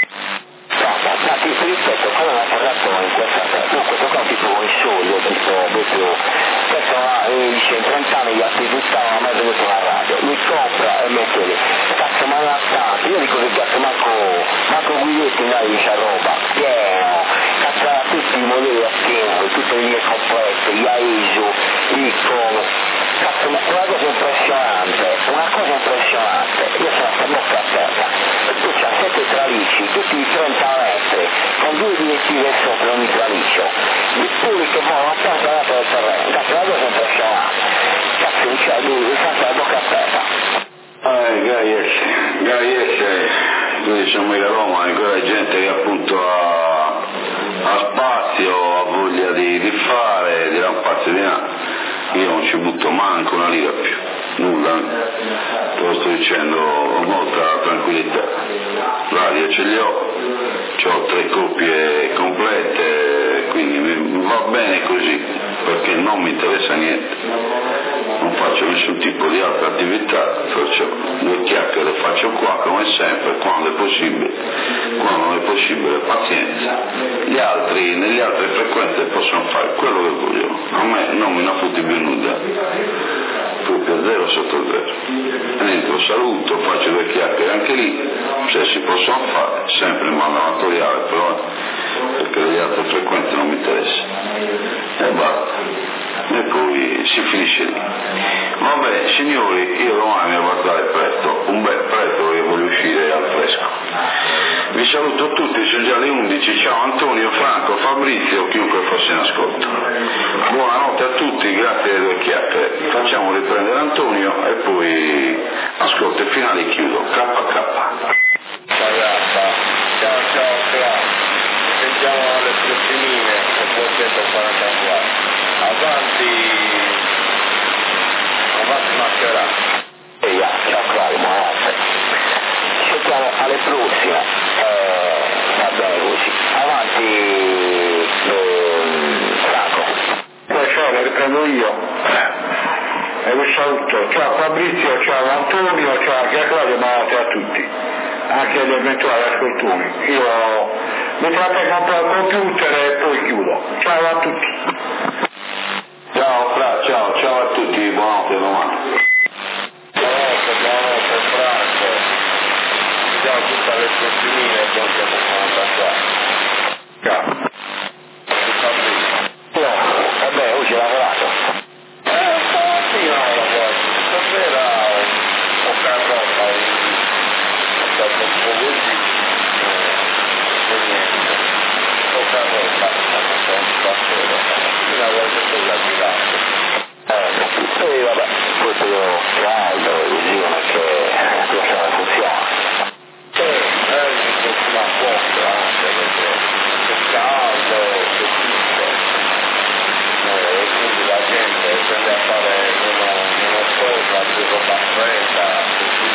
Guarda, ma ti ripeto, quando ho parlato in questa, tu questo qua tipo in solo, tipo proprio, questo dice in trenta anni gli attività non ha mai venuto una radio, lui compra e mette lì, cazzo ma ne ha tanto, io dico che cazzo manco, manco Guidetti in là dice roba, pieno, cazzo ha tutti i modelli a pieno, tutte le linee complesse, gli A I S O, Icon, cazzo ma una cosa impressionante, una cosa impressionante, io sono a bocca aperta, e tu c'ha sette tralici, tutti di trenta metri, con due direttive sopra ogni tralicio, di puri che vanno a casa del terreno, cazzo una cosa impressionante, cazzo c'è lui, lui fa la bocca aperta. Eh, Gaiese, Gaiese, qui sono mica Roma, ancora gente che appunto ha, ha spazio, ha voglia di, di fare, di ramparsi di là. Io non ci butto manco una lira più, nulla, te lo sto dicendo, ho molta tranquillità. Radio ce li ho, ho tre coppie complete, quindi mi va bene così, perché non mi interessa niente. Non faccio nessun tipo di altra attività, faccio due chiacchiere, faccio qua come sempre, quando è possibile, quando non è possibile pazienza. Gli altri, nelle altre frequenze possono fare quello che vogliono, a me non mi ne fotti più nulla. Repubblica zero sotto zero. Entro, saluto, faccio due chiacchiere anche lì, se si possono fare, sempre in modo amatoriale, però perché le altre frequenze non mi interessano. E basta. E poi si finisce lì. Vabbè, signori, io domani mi vado a dare presto, un bel presto che voglio uscire al fresco. Vi saluto tutti, sono già le undici, ciao Antonio, Franco, Fabrizio, chiunque fosse in ascolto. Buonanotte a tutti, grazie alle due chiacchiere. Facciamo riprendere Antonio e poi ascolto il finale e chiudo. K K. Ciao, ciao, ciao, sentiamo alle prossimine, quarantaquattro. Avanti, avanti Mascherà. E ja, ciao Claudio, buonanotte. Sentiamo alle prossime, eh, va bene così. Avanti, eh, Franco. Poi ciao, le riprendo io. E vi saluto. Ciao Fabrizio, ciao Antonio, ciao anche a Claudio, buonanotte a tutti. Anche agli eventuali ascoltatori. Io mi trattengo un po' al computer e poi chiudo. Ciao a tutti. Ciao Fra, ciao, ciao a tutti, buonanotte domani. Buonanotte, buonanotte Franco. Vediamo tutte le prossimine e poi siamo quarantaquattro. Ciao. No, vabbè, oggi ho lavorato. Eh, stamattina ho lavorato, stasera ho carrotta, ho fatto un po' così, e niente. Ho carrotta, ho fatto stasera, stamattina ho fatto la tirata. Eh, poi vabbè, questo caldo, così non è che cosa funziona. Eh, eh, mi sono una cosa anche perché c'è caldo, c'è tutto. Eh, e quindi la gente tende a fare meno, meno cosa, più roba fredda, così.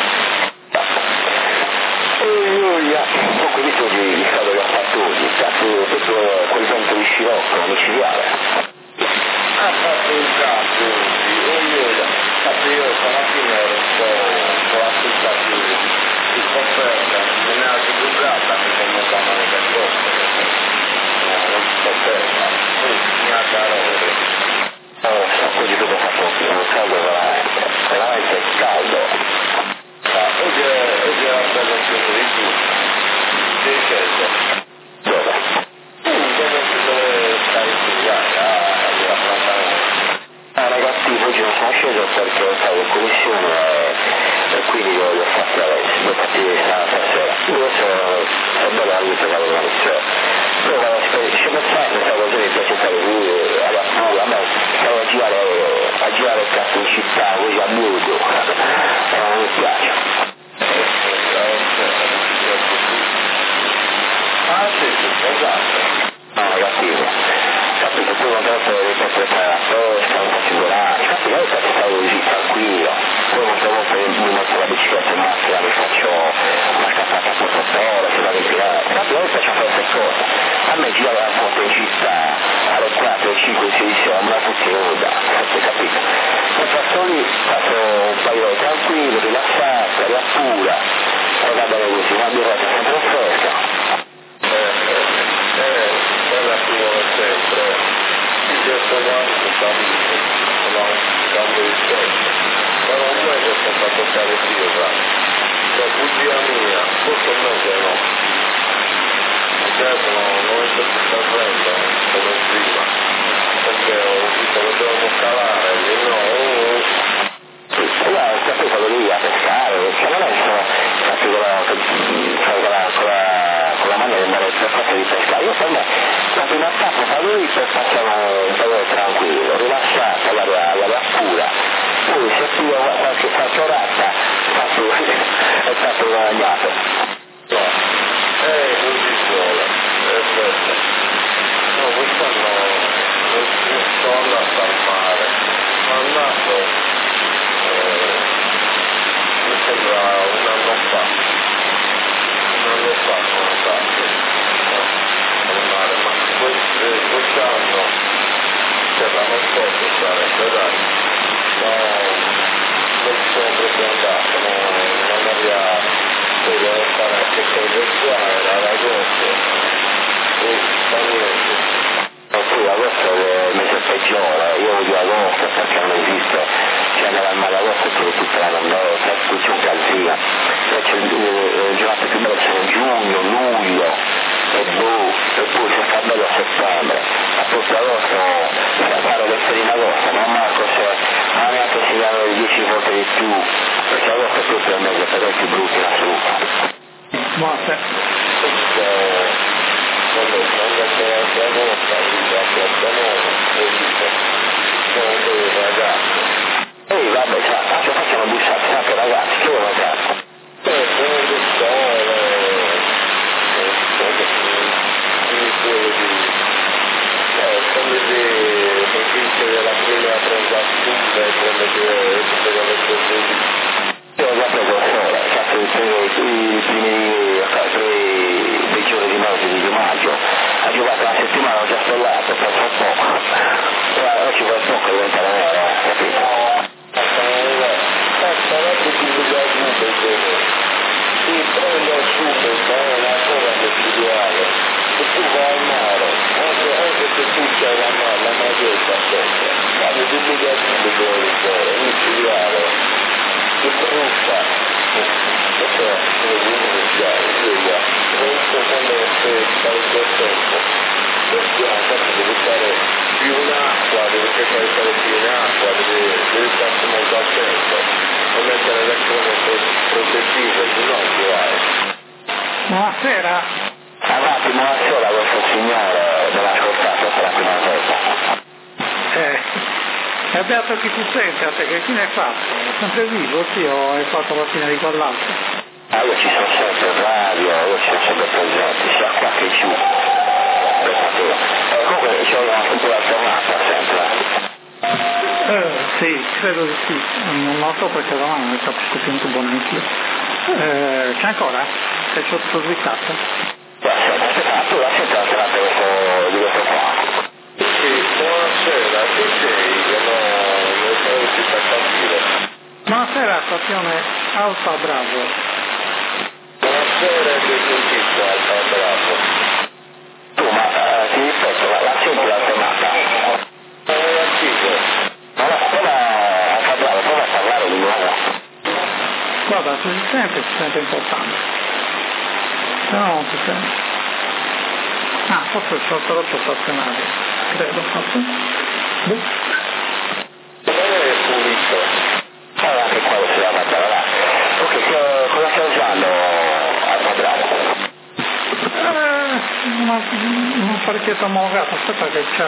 E Giulia, comunque visto di stato che ho fatto oggi, cazzo, tutto quel vento di scirocco micidiale. Ha fatto il caso oggi, oh Giulia, infatti io stamattina ero un po', un po' assustata più, più sofferta, non ne ha più bucata, mi sono messo a mano per cose, no, non si sofferta, poi mi ha calore. Oh, oggi tutto fatto un caldo veramente, veramente caldo. Ma oggi, oggi era bello pieno di tutto, di certo. Dove? Tu dove, dove stai studiando? Ah, a Plantanone. Ah ragazzi, oggi non sono sceso perché stavo in commissione e, e quindi lo ho fatto adesso, devo partire stasera. Io sono, è bello anche che vado alla missione. Poi vado a pensare, stavo così, mi piace stare qui alla pura, a me stavo a girare, a girare il cazzo in città, così a nudo, non mi piace. Ah sì, sì, esatto. No, negativo. Capito, poi una volta devi preparare la posta, non faccio volare, infatti io stavo così tranquillo, poi molte volte mi metto la bicicletta in macchina, mi faccio una scappata a Porto Sole, se vado in pirata, infatti io faccio fare queste cose, a me girare la foto in città alle quattro, cinque, sei sembra tutti nuda, avete capito? Poi passo lì, passo un paio di tranquillo, rilassato, aria pura, e va bene così, una birretta sempre fresca. Quella ci vuole sempre, in questo momento stiamo dando il tempo, ma non è che sono stato toccare birra, cioè bugia mia, forse un mese no, certo non, non è stato servendo come prima, perché ho visto che dovevo calare, e no, oh, io ho capito quello lì a pescare, cioè non è solo infatti con la, con la, con la, con la mano di andare per forza di pescare, io per me la prima tappa fa lui per passare un po' tranquillo, rilassato all'aria, all'aria pura, poi se tu qualche faccio razza, faccio, è stato guadagnato. no, eh, così vuole, perfetto, no, quest'anno non sono andato al mare, sono andato, eh, mi sembra un anno fa, un anno fa sono andato, no, al mare, ma quest- eh, quest'anno, cioè l'anno scorso sarebbe, dai, no, non ci sono proprio andato, no, non aveva, poi devo fare anche cose qua, era ad agosto, e fa niente. E poi agosto è il mese peggiore, io odio agosto perché non esiste, cioè andare al mare agosto tutto agosto, fare lezioni in agosto, ma Marco se a me anche si danno dieci volte di più, perché agosto è tutto il mese, però è più brutto in assoluto. Buonasera. Quando quando c'era la agosto, la piazza sono dei ragazzi. Ehi vabbè, tanto facciamo bussare, sempre ragazzi, che vuoi ragazzi? Eh, sono bussare, quello di... quando si profitto della prima transazione, quando si è le cose di... Io ho già preso il sole, ho fatto i primi dei giorni di mese di maggio, ha giocato una settimana, ho già spogliato, ho fatto un po', ora ci vuole poco per diventare nero, capito? Sarà che ti vedo subito, si prende subito, è una cosa materiale, se tu vai al mare, anche, anche se tu c'hai la, la maglietta sopra, quando ti vedo subito il cuore, è materiale, ti brutta, questo è il iniziale, via, questo quando stai parecchio tempo, perché anche devi stare più in acqua, devi cercare di stare più in acqua, devi, devi stare molto attento e mettere le cose protettive, se no ti vai. Buonasera. Un attimo, una sola questo signore della ascoltato per la prima volta. Eh, è beato chi ti sente, a te che fine hai fatto? È sempre vivo, sì, o hai fatto la fine di quell'altro? Ah, io ci sono sempre in radio, io ci sono sempre presente, sia qua che giù. Eh, comunque c'è una cultura alternata sempre. Eh, sì, credo di sì, non lo so perché domani non capisco più un tubo neanch'io. Eh, c'è ancora? Sei sotto svistato? Aspetta, tu la senti la serata di questo qua? Sì, buonasera, che sei? Che no, non sono riuscito a capire. Buonasera, stazione Alfa Bravo. Buonasera, che sentito Alfa Bravo. Tu, ma eh, ti ripeto, la, la senti l'alternata? Non è attivo. Ma la prova a parlare, prova a parlare di nuovo. Guarda, se si sente, si sente importante. Se no non si sente. Ah, forse c'è il prodotto stazionario. Credo, forse. Boh. Non è pulito. Allora anche qua lo si va a parlare. Ok, che, cosa stai usando a quadrato? Eh, una, una parecchietta omologata, aspetta che c'è.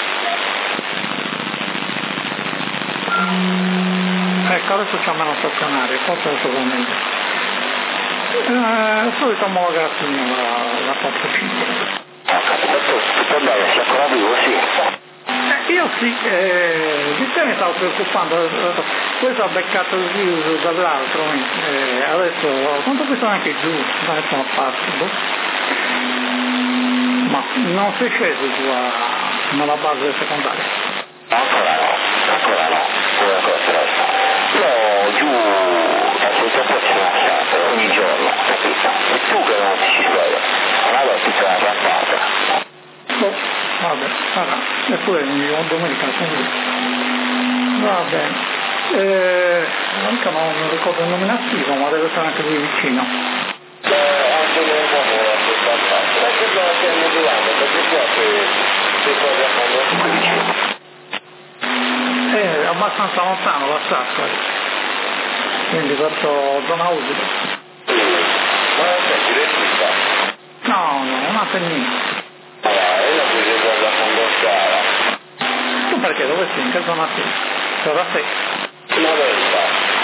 Ecco, adesso c'è meno stazionario, forse adesso va meglio. Eh, solito omologazione la, la quattro cinque. Ho capito, tutto bene, sei ancora vivo, sì. Eh, io sì, eh, di te mi stavo preoccupando, questo ha beccato il virus dall'altro, eh, adesso quanto questo anche giù, adesso a parte, boh. Ma non sei sceso giù a, nella base secondaria? Ancora no, ancora no, come ancora ce resta. Io giù a sento un po' ci sono stato ogni giorno, capito? E tu che non ci sei, una volta ti sei arrampata. Boh, vabbè, sarà, eppure ogni domenica sono lì. Va bene. Eh, mica non mi ricordo il nominativo, ma deve essere anche lì vicino. Eh, anche nel uomo la stessa parte. Ma che cosa stiamo durando? Perché qua si cose a fondo È abbastanza lontano la strada, quindi verso zona utile. ma non sei direttista? No, no, una pennina. Allora, io non si cose a fondo scala. Tu perché dove sei? In che zona sei? Zona sei? Una venta.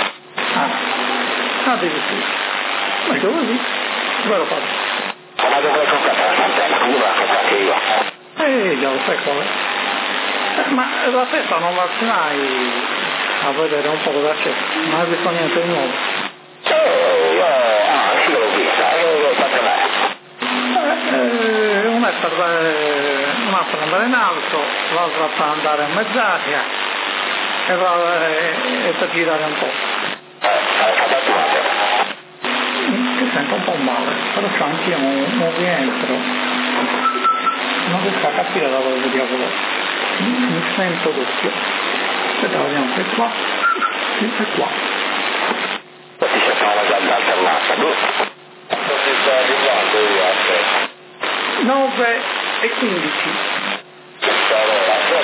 Ah, addirittura. Ma dove lì? Dove lo faccio? Ma dovrei comprare la santella, quindi me la compro anche io. Eh, già lo sai qual è. Eh, ma la testa non vaccinai a vedere un po' cosa c'è, non hai visto niente di nuovo. Eh, io, ah, sì l'ho vista, e l'ho fatto me. Eh, una è per, eh, una per andare in alto, l'altra per andare in mezz'aria e, la, e, e per girare un po'. Eh, hai fatto una Ti sento un po' male, però c'ho anch'io un, un rientro. Non riesco a capire da dove diavolo. Mi, mi sento doppio. Aspetta, vediamo se è qua. Sì, è qua. Ti sento una gamma alternata, boh. Non si sta arrivando io a te. nove e quindici.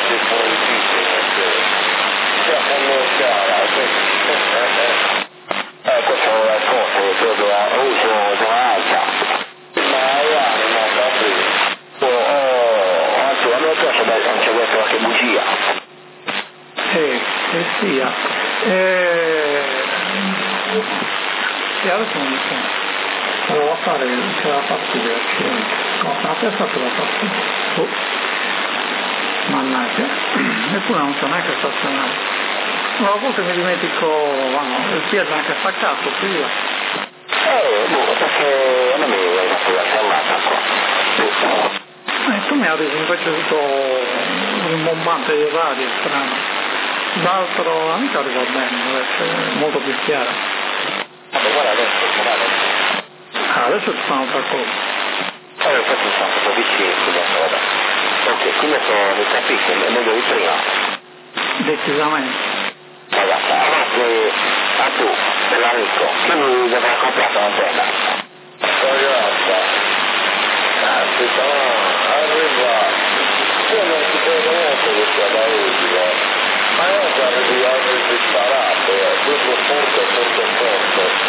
quasi fortissimo, sia commerciale, eh, questo è il costo, proprio a uso alta. ma là non ho capito. Oh, anzi, a me piace non c'è detto qualche bugia. Eh, che sia. Eh, e adesso non mi sento. Allora fare, c'era fatto divertente. No, la testa te l'ha fatto. Oh. Mannaggia. Eppure non so neanche stazionare. Ma a volte mi dimentico, no, il piede anche staccato prima. Eh, boh, perché a me mi hai fatto la salata qua. Eh, tu mi hai reso invece tutto rimbombante di radio, strano. L'altro anche arriva bene, invece molto più chiaro. Vabbè, guarda adesso, guarda. Ah, adesso ci fanno altra cosa. Allora, infatti sono proprio vicini sulla strada. Ok, quindi adesso mi capisco, è meglio di prima. Decisamente. Ragazzi, avanti a tu, dell'amico, che mi dovrà comprare l'antenna. Ragazza, aspetta, arriva, io non si può conoscere questa paura, ma io già arrivo a disparato, tutto forte, forte, forte.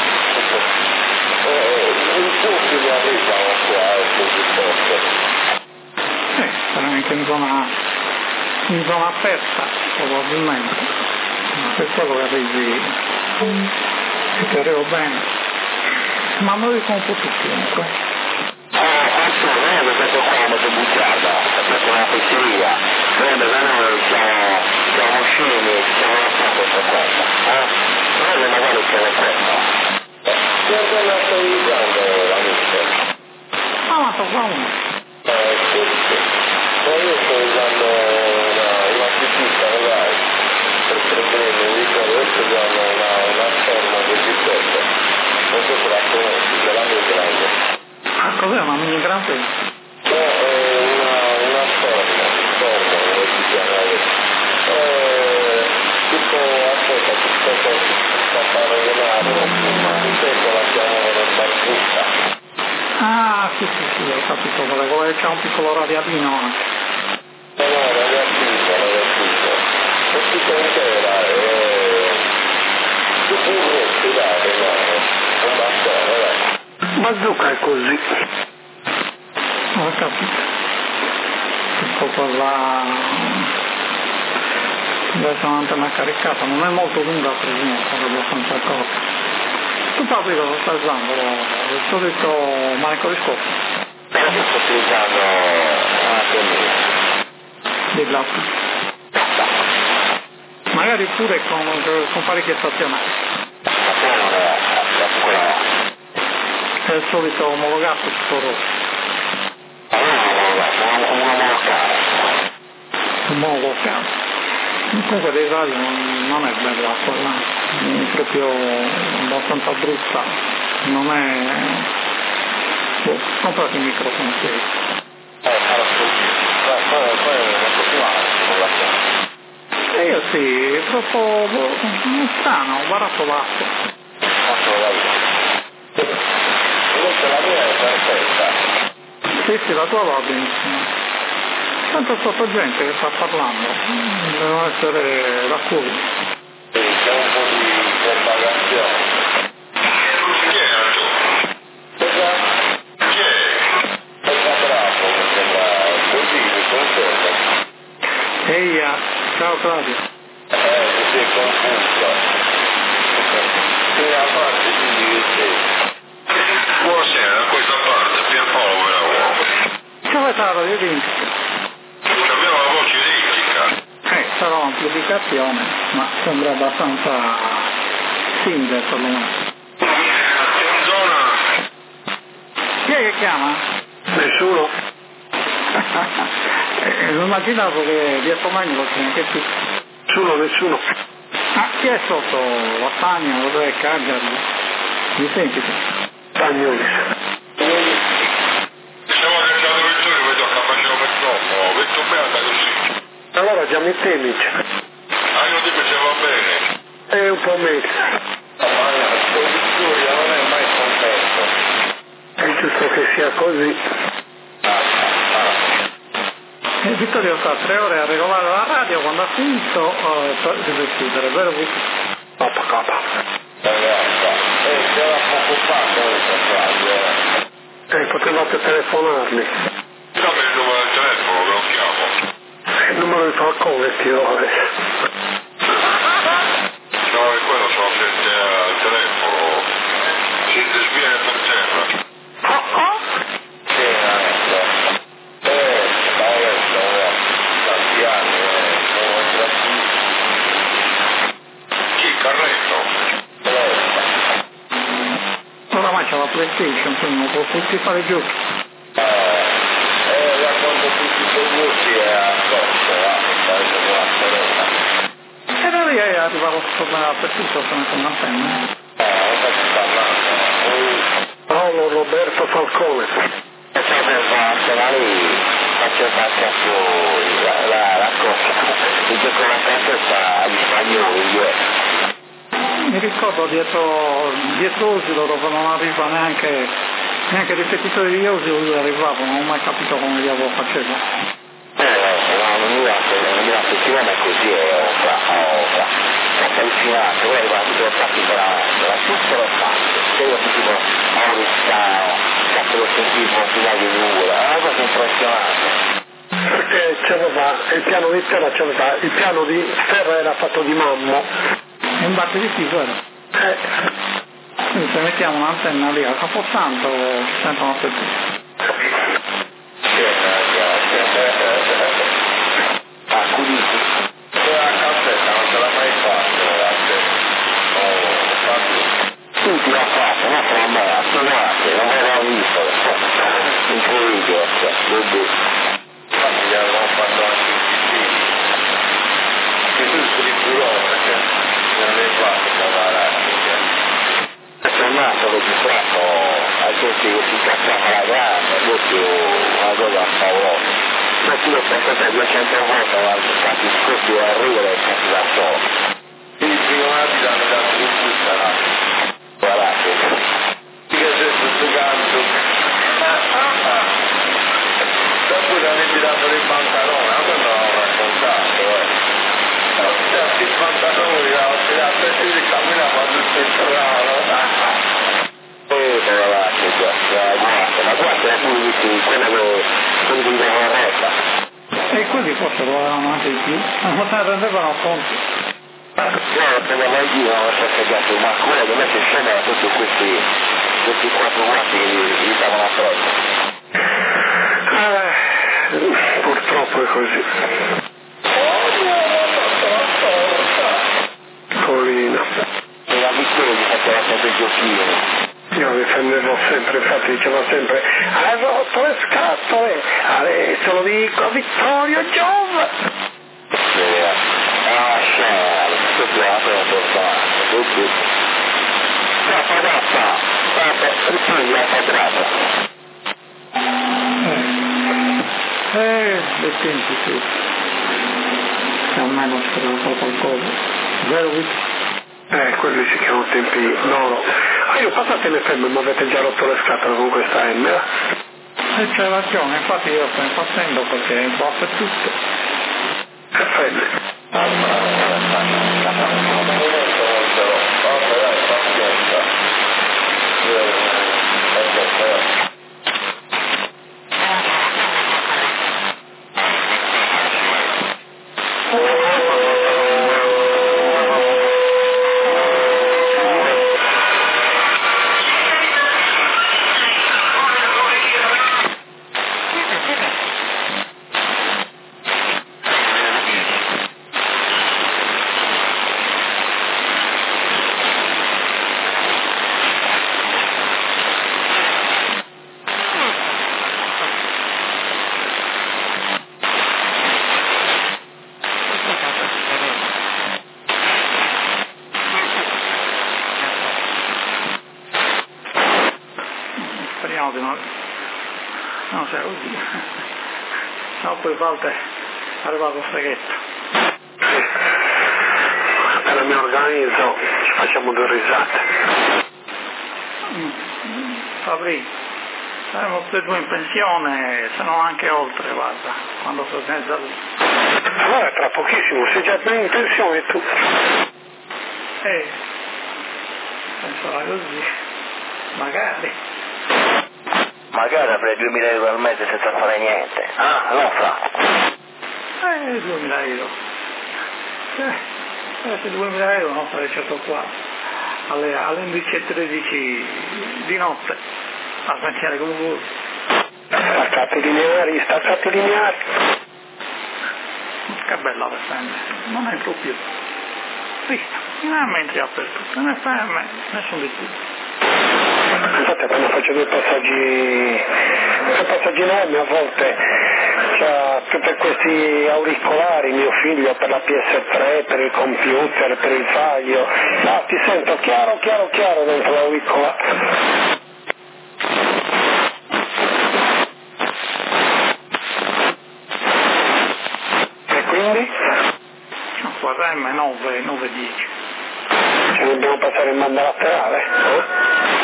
In tutti mi arrivano qua, così forte. Eh, veramente in zona, in zona aperta, probabilmente. Ma per quello che arrivi, che ti arrivo bene. Ma noi dico un po' tutti comunque. Adesso noi abbiamo detto qua molto bugiarda, è stata una pizzeria, noi da noi siamo, siamo scemi, siamo lasciati questa cosa, eh? Noi magari siamo questo. Sempre la stai usando, amico? Ah, ma sto qua uno. Eh, sì, sì. Poi io sto usando una, una pipita, dai, per problemi, dico, adesso usano una, una forma di pipetta. Non so se la conosci, se la mia grande. Ah, cos'è una mini grande? No, è una, una forma, forma, come si chiama adesso. Eh, tipo, aspetta, tipo, sta paragonare, ma in tempo la chiamano barbuta. Ah, sì, sì, sì, ho capito, quello c'è un piccolo radialino anche. No, no, ragazzino, ragazzino. È tutta intera, è... tutto un rosso, dai, no, un bastone, dai. Bazooka è così. Ho capito. Che cosa adesso un'antenna caricata, non è molto lunga, presumo, è abbastanza corta. Tu Papi cosa stai usando? Il solito manico di scopo? Adesso sto utilizzando una tennina. Di glass. Magari pure con, con parecchie stazionari. Ma poi non è, quella no. È il solito omologato tutto rosso. Ma non è omologato, è un omologato. Omologato. Comunque dei radio non, non è bella quella, è proprio abbastanza brutta, non è... Boh, comprate il microfono sì. Eh, farò tutti. Poi è molto più alto, E io sì, è troppo boh, strano, barato basso. quanto la io. Invece la mia è perfetta. Sì, sì, la tua va benissimo. Tanto sotto gente che sta parlando, devono essere da cui. Sì, c'è un po' di propagazione. Chi è Antonio? Cosa? Chi è? È bravo, mi sembra così, mi conferma. Eia, ciao Claudio. Eh, mi si è confuso. Sì, a parte quindi che sei. Buonasera, da questa parte, Pierpaolo ve la uomo. Ciao Vitalo, io vinco. Abbiamo la voce identica. Eh, sarò amplificazione, ma sembra abbastanza simile perlomeno. In zona... Chi è che chiama? Nessuno? eh, non immaginavo che dietro me lo tiene anche tu. Nessuno, nessuno. Ah, chi è sotto? La Spagna, dove è Cagliari? Mi senti? Spagnolis. Siamo cacciato Vittorio, vedo a Campagnolo per troppo, vedo bene così. Allora già mi temi. Ah, io dico se va bene. È un po' messa. Ma questo Vittorio non è mai contento. È giusto che sia così. Ah, ah. E Vittorio sta tre ore a regolare la radio, quando ha finito oh, deve chiudere, vero Vittorio? Coppa, coppa. Eh, se era poco fa, Eh, potevate telefonarmi. dammi il numero del telefono, lo chiamo. Il numero di Falcone ti do adesso. No, e quello sono gente al telefono. Si sviene per terra. Sì, adesso. Eh, adesso, tanti anni, eh, chi, Carretto? Oramai c'è la PlayStation, quindi non può tutti fare giochi. Eh, eh, da quando tutti sono gusti è a corso, va, stai con la sorella. E da lì è arrivato tutto bene dappertutto, sono con un'antenna. Eh, non sto parlando. Paolo Roberto Falcone. Facciamo fatto la lì, faccio fatto la, la, la cosa, il gioco la casa agli spagnoli, io. Mi ricordo dietro, dietro Osilo dove non arriva neanche, neanche i ripetitori di Osilo, lui arrivava, non ho mai capito come diavolo faceva. Eh, no, non mi va funzionare così, è fra, fra, fra allucinato, poi arriva tutto lo fatto veramente, ma tutto lo fatto, se io ti dico a un ristano, cazzo lo sentivo, finale di nuvola, è una cosa impressionante. Perché c'aveva, il piano di terra c'aveva, il piano di terra era fatto di mammo. È un batte di piso, vero? Eh, Quindi se mettiamo un'antenna lì a Caposanto ci sentono dappertutto. Ah, Cuditi. La cassetta non ce l'ha mai fatto, oh, fatto. Tutti l'ha fatto, non sono me, assolutamente, non avevo visto, incredibile, cioè, bubu. Infatti gli avevamo fatto anche i figli. Che tu sei burone, perché non l'hai fatto per la razza. Sono nato registrato a tutti che si incazzava la grande, tutti una cosa favolosa. Ma tu lo fai per duecento volte, ma infatti tutti a ridere e cazzo da solo. I privati l'hanno dato un bussarato. Guardate. Che sei sto canto. Dopo ti hanno tirato dei pantaloni, ma quello non l'ho raccontato, eh. Certi pantaloni, l'ho tirato e si camminava tutto il strano. Eh, guardate, guardate, ma guarda tu dici quello che quelli di corretta. E quelli forse lo avevano anche di più, non se ne rendevano conto. Io se ne vai dire non so se gatto, ma quello che mette in scena era tutti questi, questi quattro guasti che gli, gli davano addosso. eh, purtroppo è così. Polino. E la vittoria gli faceva sempre giochino. Io difendevo sempre, infatti dicevo sempre, hai rotto le scatole, adesso lo dico a Vittorio Giova. Ah, scemo, tutti la prima persona, tutti. Trappa, trappa, trappa, riprendi la quadrata. Eh, le tempi sì. Se almeno c'era un po' qualcosa. Vero Vittorio? Eh, quelli si chiamano tempi d'oro. Ah, io passate le femmine, ma avete già rotto le scatole con questa M? E c'è ragione, infatti io sto impazzendo perché è un po' per tutto. Che femmine? Speriamo di non... non sia così. No, poi a volte è arrivato il freghetto. Appena mi organizzo ci facciamo due risate. Mm. Fabrizio, saremo tutti e due in pensione, se no anche oltre, guarda, quando si organizza lui. Allora tra pochissimo sei già ben in pensione tu. Eh, penserà così, magari. Magari avrei duemila euro al mese senza fare niente. Ah, non fa. Eh, duemila euro. Eh, se duemila euro non sarei certo qua, alle, alle undici e tredici di notte, a pensare come voi. Staccati lineari, staccati lineari. Che bella la F M, non entro più. Sì, non entri dappertutto, in F M nessun di più. Infatti appena faccio due passaggi, due passaggi enormi a volte, c'ha tutti questi auricolari, mio figlio, per la P S tre, per il computer, per il vaglio, ah, ti sento chiaro, chiaro, chiaro dentro l'auricolare. E quindi? Qua F M nove, nove dieci. Ci dobbiamo passare in banda laterale? Eh?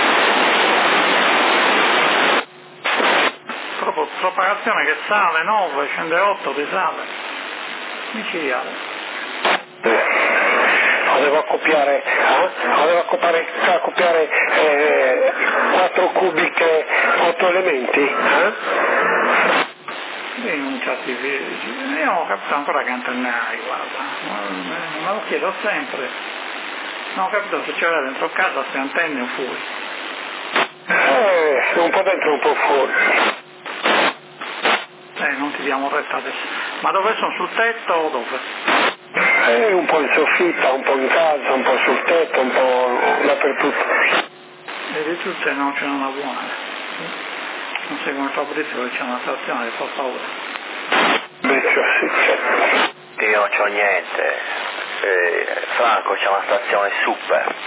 Propagazione che sale, nove, scende otto, risale. Micidiale. Eh, lo devo accoppiare, eh? Lo devo accoppiare, accoppiare eh, quattro cubiche, otto elementi, eh? Sì, non c'è io non ho capito ancora che antenne hai, guarda. Me lo chiedo sempre. Non ho capito se c'era dentro casa se antenne o fuori. Eh, un po' dentro, un po' fuori. Eh, non ti diamo retta adesso. Ma dove sono? Sul tetto o dove? Eh, un po' in soffitta, un po' in casa, un po' sul tetto, un po' dappertutto. E di tutte non c'è una buona. Non sei come Fabrizio che c'è una stazione che fa paura. Invece sì, certo. Io non c'ho niente. Eh, Franco c'è una stazione super.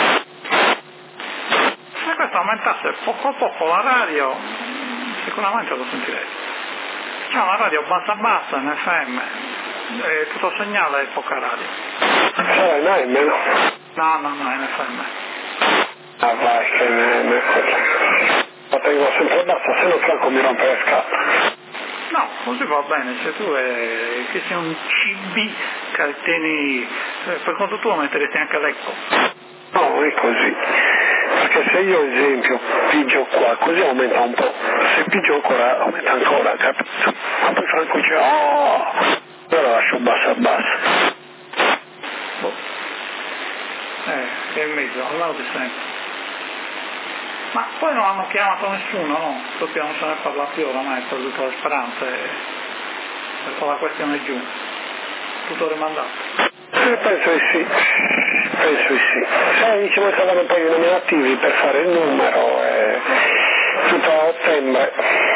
Se questo aumentasse poco a poco la radio, sicuramente lo sentirete. C'è una radio bassa bassa in F M, e tutto segnale è poca radio. Sarà in A M, no? No, no, no, è in F M. Ah vai, che in A M, la tengo sempre bassa, se no Franco mi rompe le scatole. No, così va bene, se tu è che sei un C B che tieni, per conto tuo metteresti anche l'Ecco. No, è così. Perché se io esempio pigio qua, così aumenta un po', se pigio ancora aumenta ancora, capito? Ma poi Franco dice, oh! Allora lascio bassa bassa. Boh. Eh, che è in mezzo, allora di sempre. Ma poi non hanno chiamato nessuno, no? Perché non se ne parla più oramai, è perduto le speranze, per la questione giù. Tutto rimandato. Eh, penso di sì, penso di sì. Sai, ci mancavano un paio di nominativi per fare il numero e tutto a ottobre.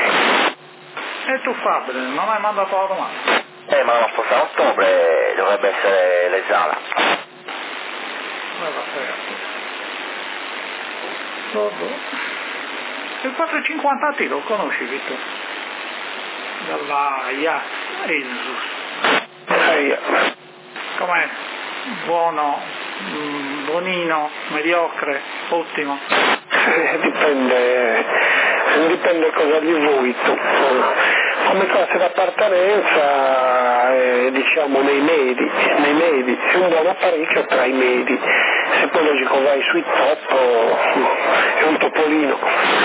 E tu Fabio, non hai mandato la domanda? Eh, ma l'ho spostato a ottobre, dovrebbe essere l'esame. Guarda, ragazzi. Il quattrocentocinquanta T lo conosci, Vito? Dalla Ia Asus. Eh, Com'è? Buono, mm, buonino, mediocre, ottimo? eh, dipende, dipende cosa gli vuoi tu. Come classe d'appartenenza, eh, diciamo nei medi, nei medi, è un buon apparecchio tra i medi. Se poi logico vai sui top, è un topolino.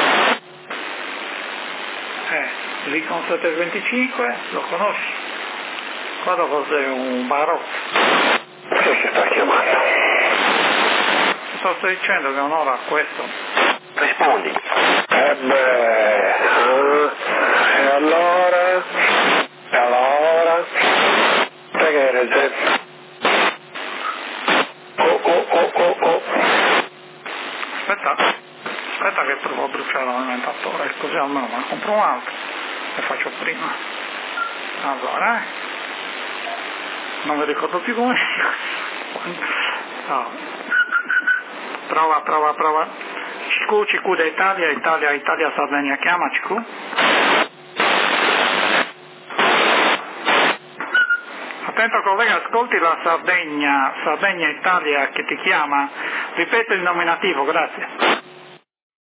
Eh, lì con settecentoventicinque lo conosci? Guarda cos'è un barocco. Chi è che sta chiamando? Sto dicendo che è un'ora a questo. Rispondi. Eh beh, eh, e allora? E allora? Pregherese. Oh oh oh oh oh. Aspetta, aspetta che provo a bruciare l'alimentatore, così almeno me ne compro un altro e faccio prima. Allora, eh. Non mi ricordo più come. No. Prova, prova, prova. C Q, C Q da Italia, Italia, Italia, Sardegna, chiama C Q. Attento collega, ascolti la Sardegna, Sardegna, Italia che ti chiama. Ripeto il nominativo, grazie.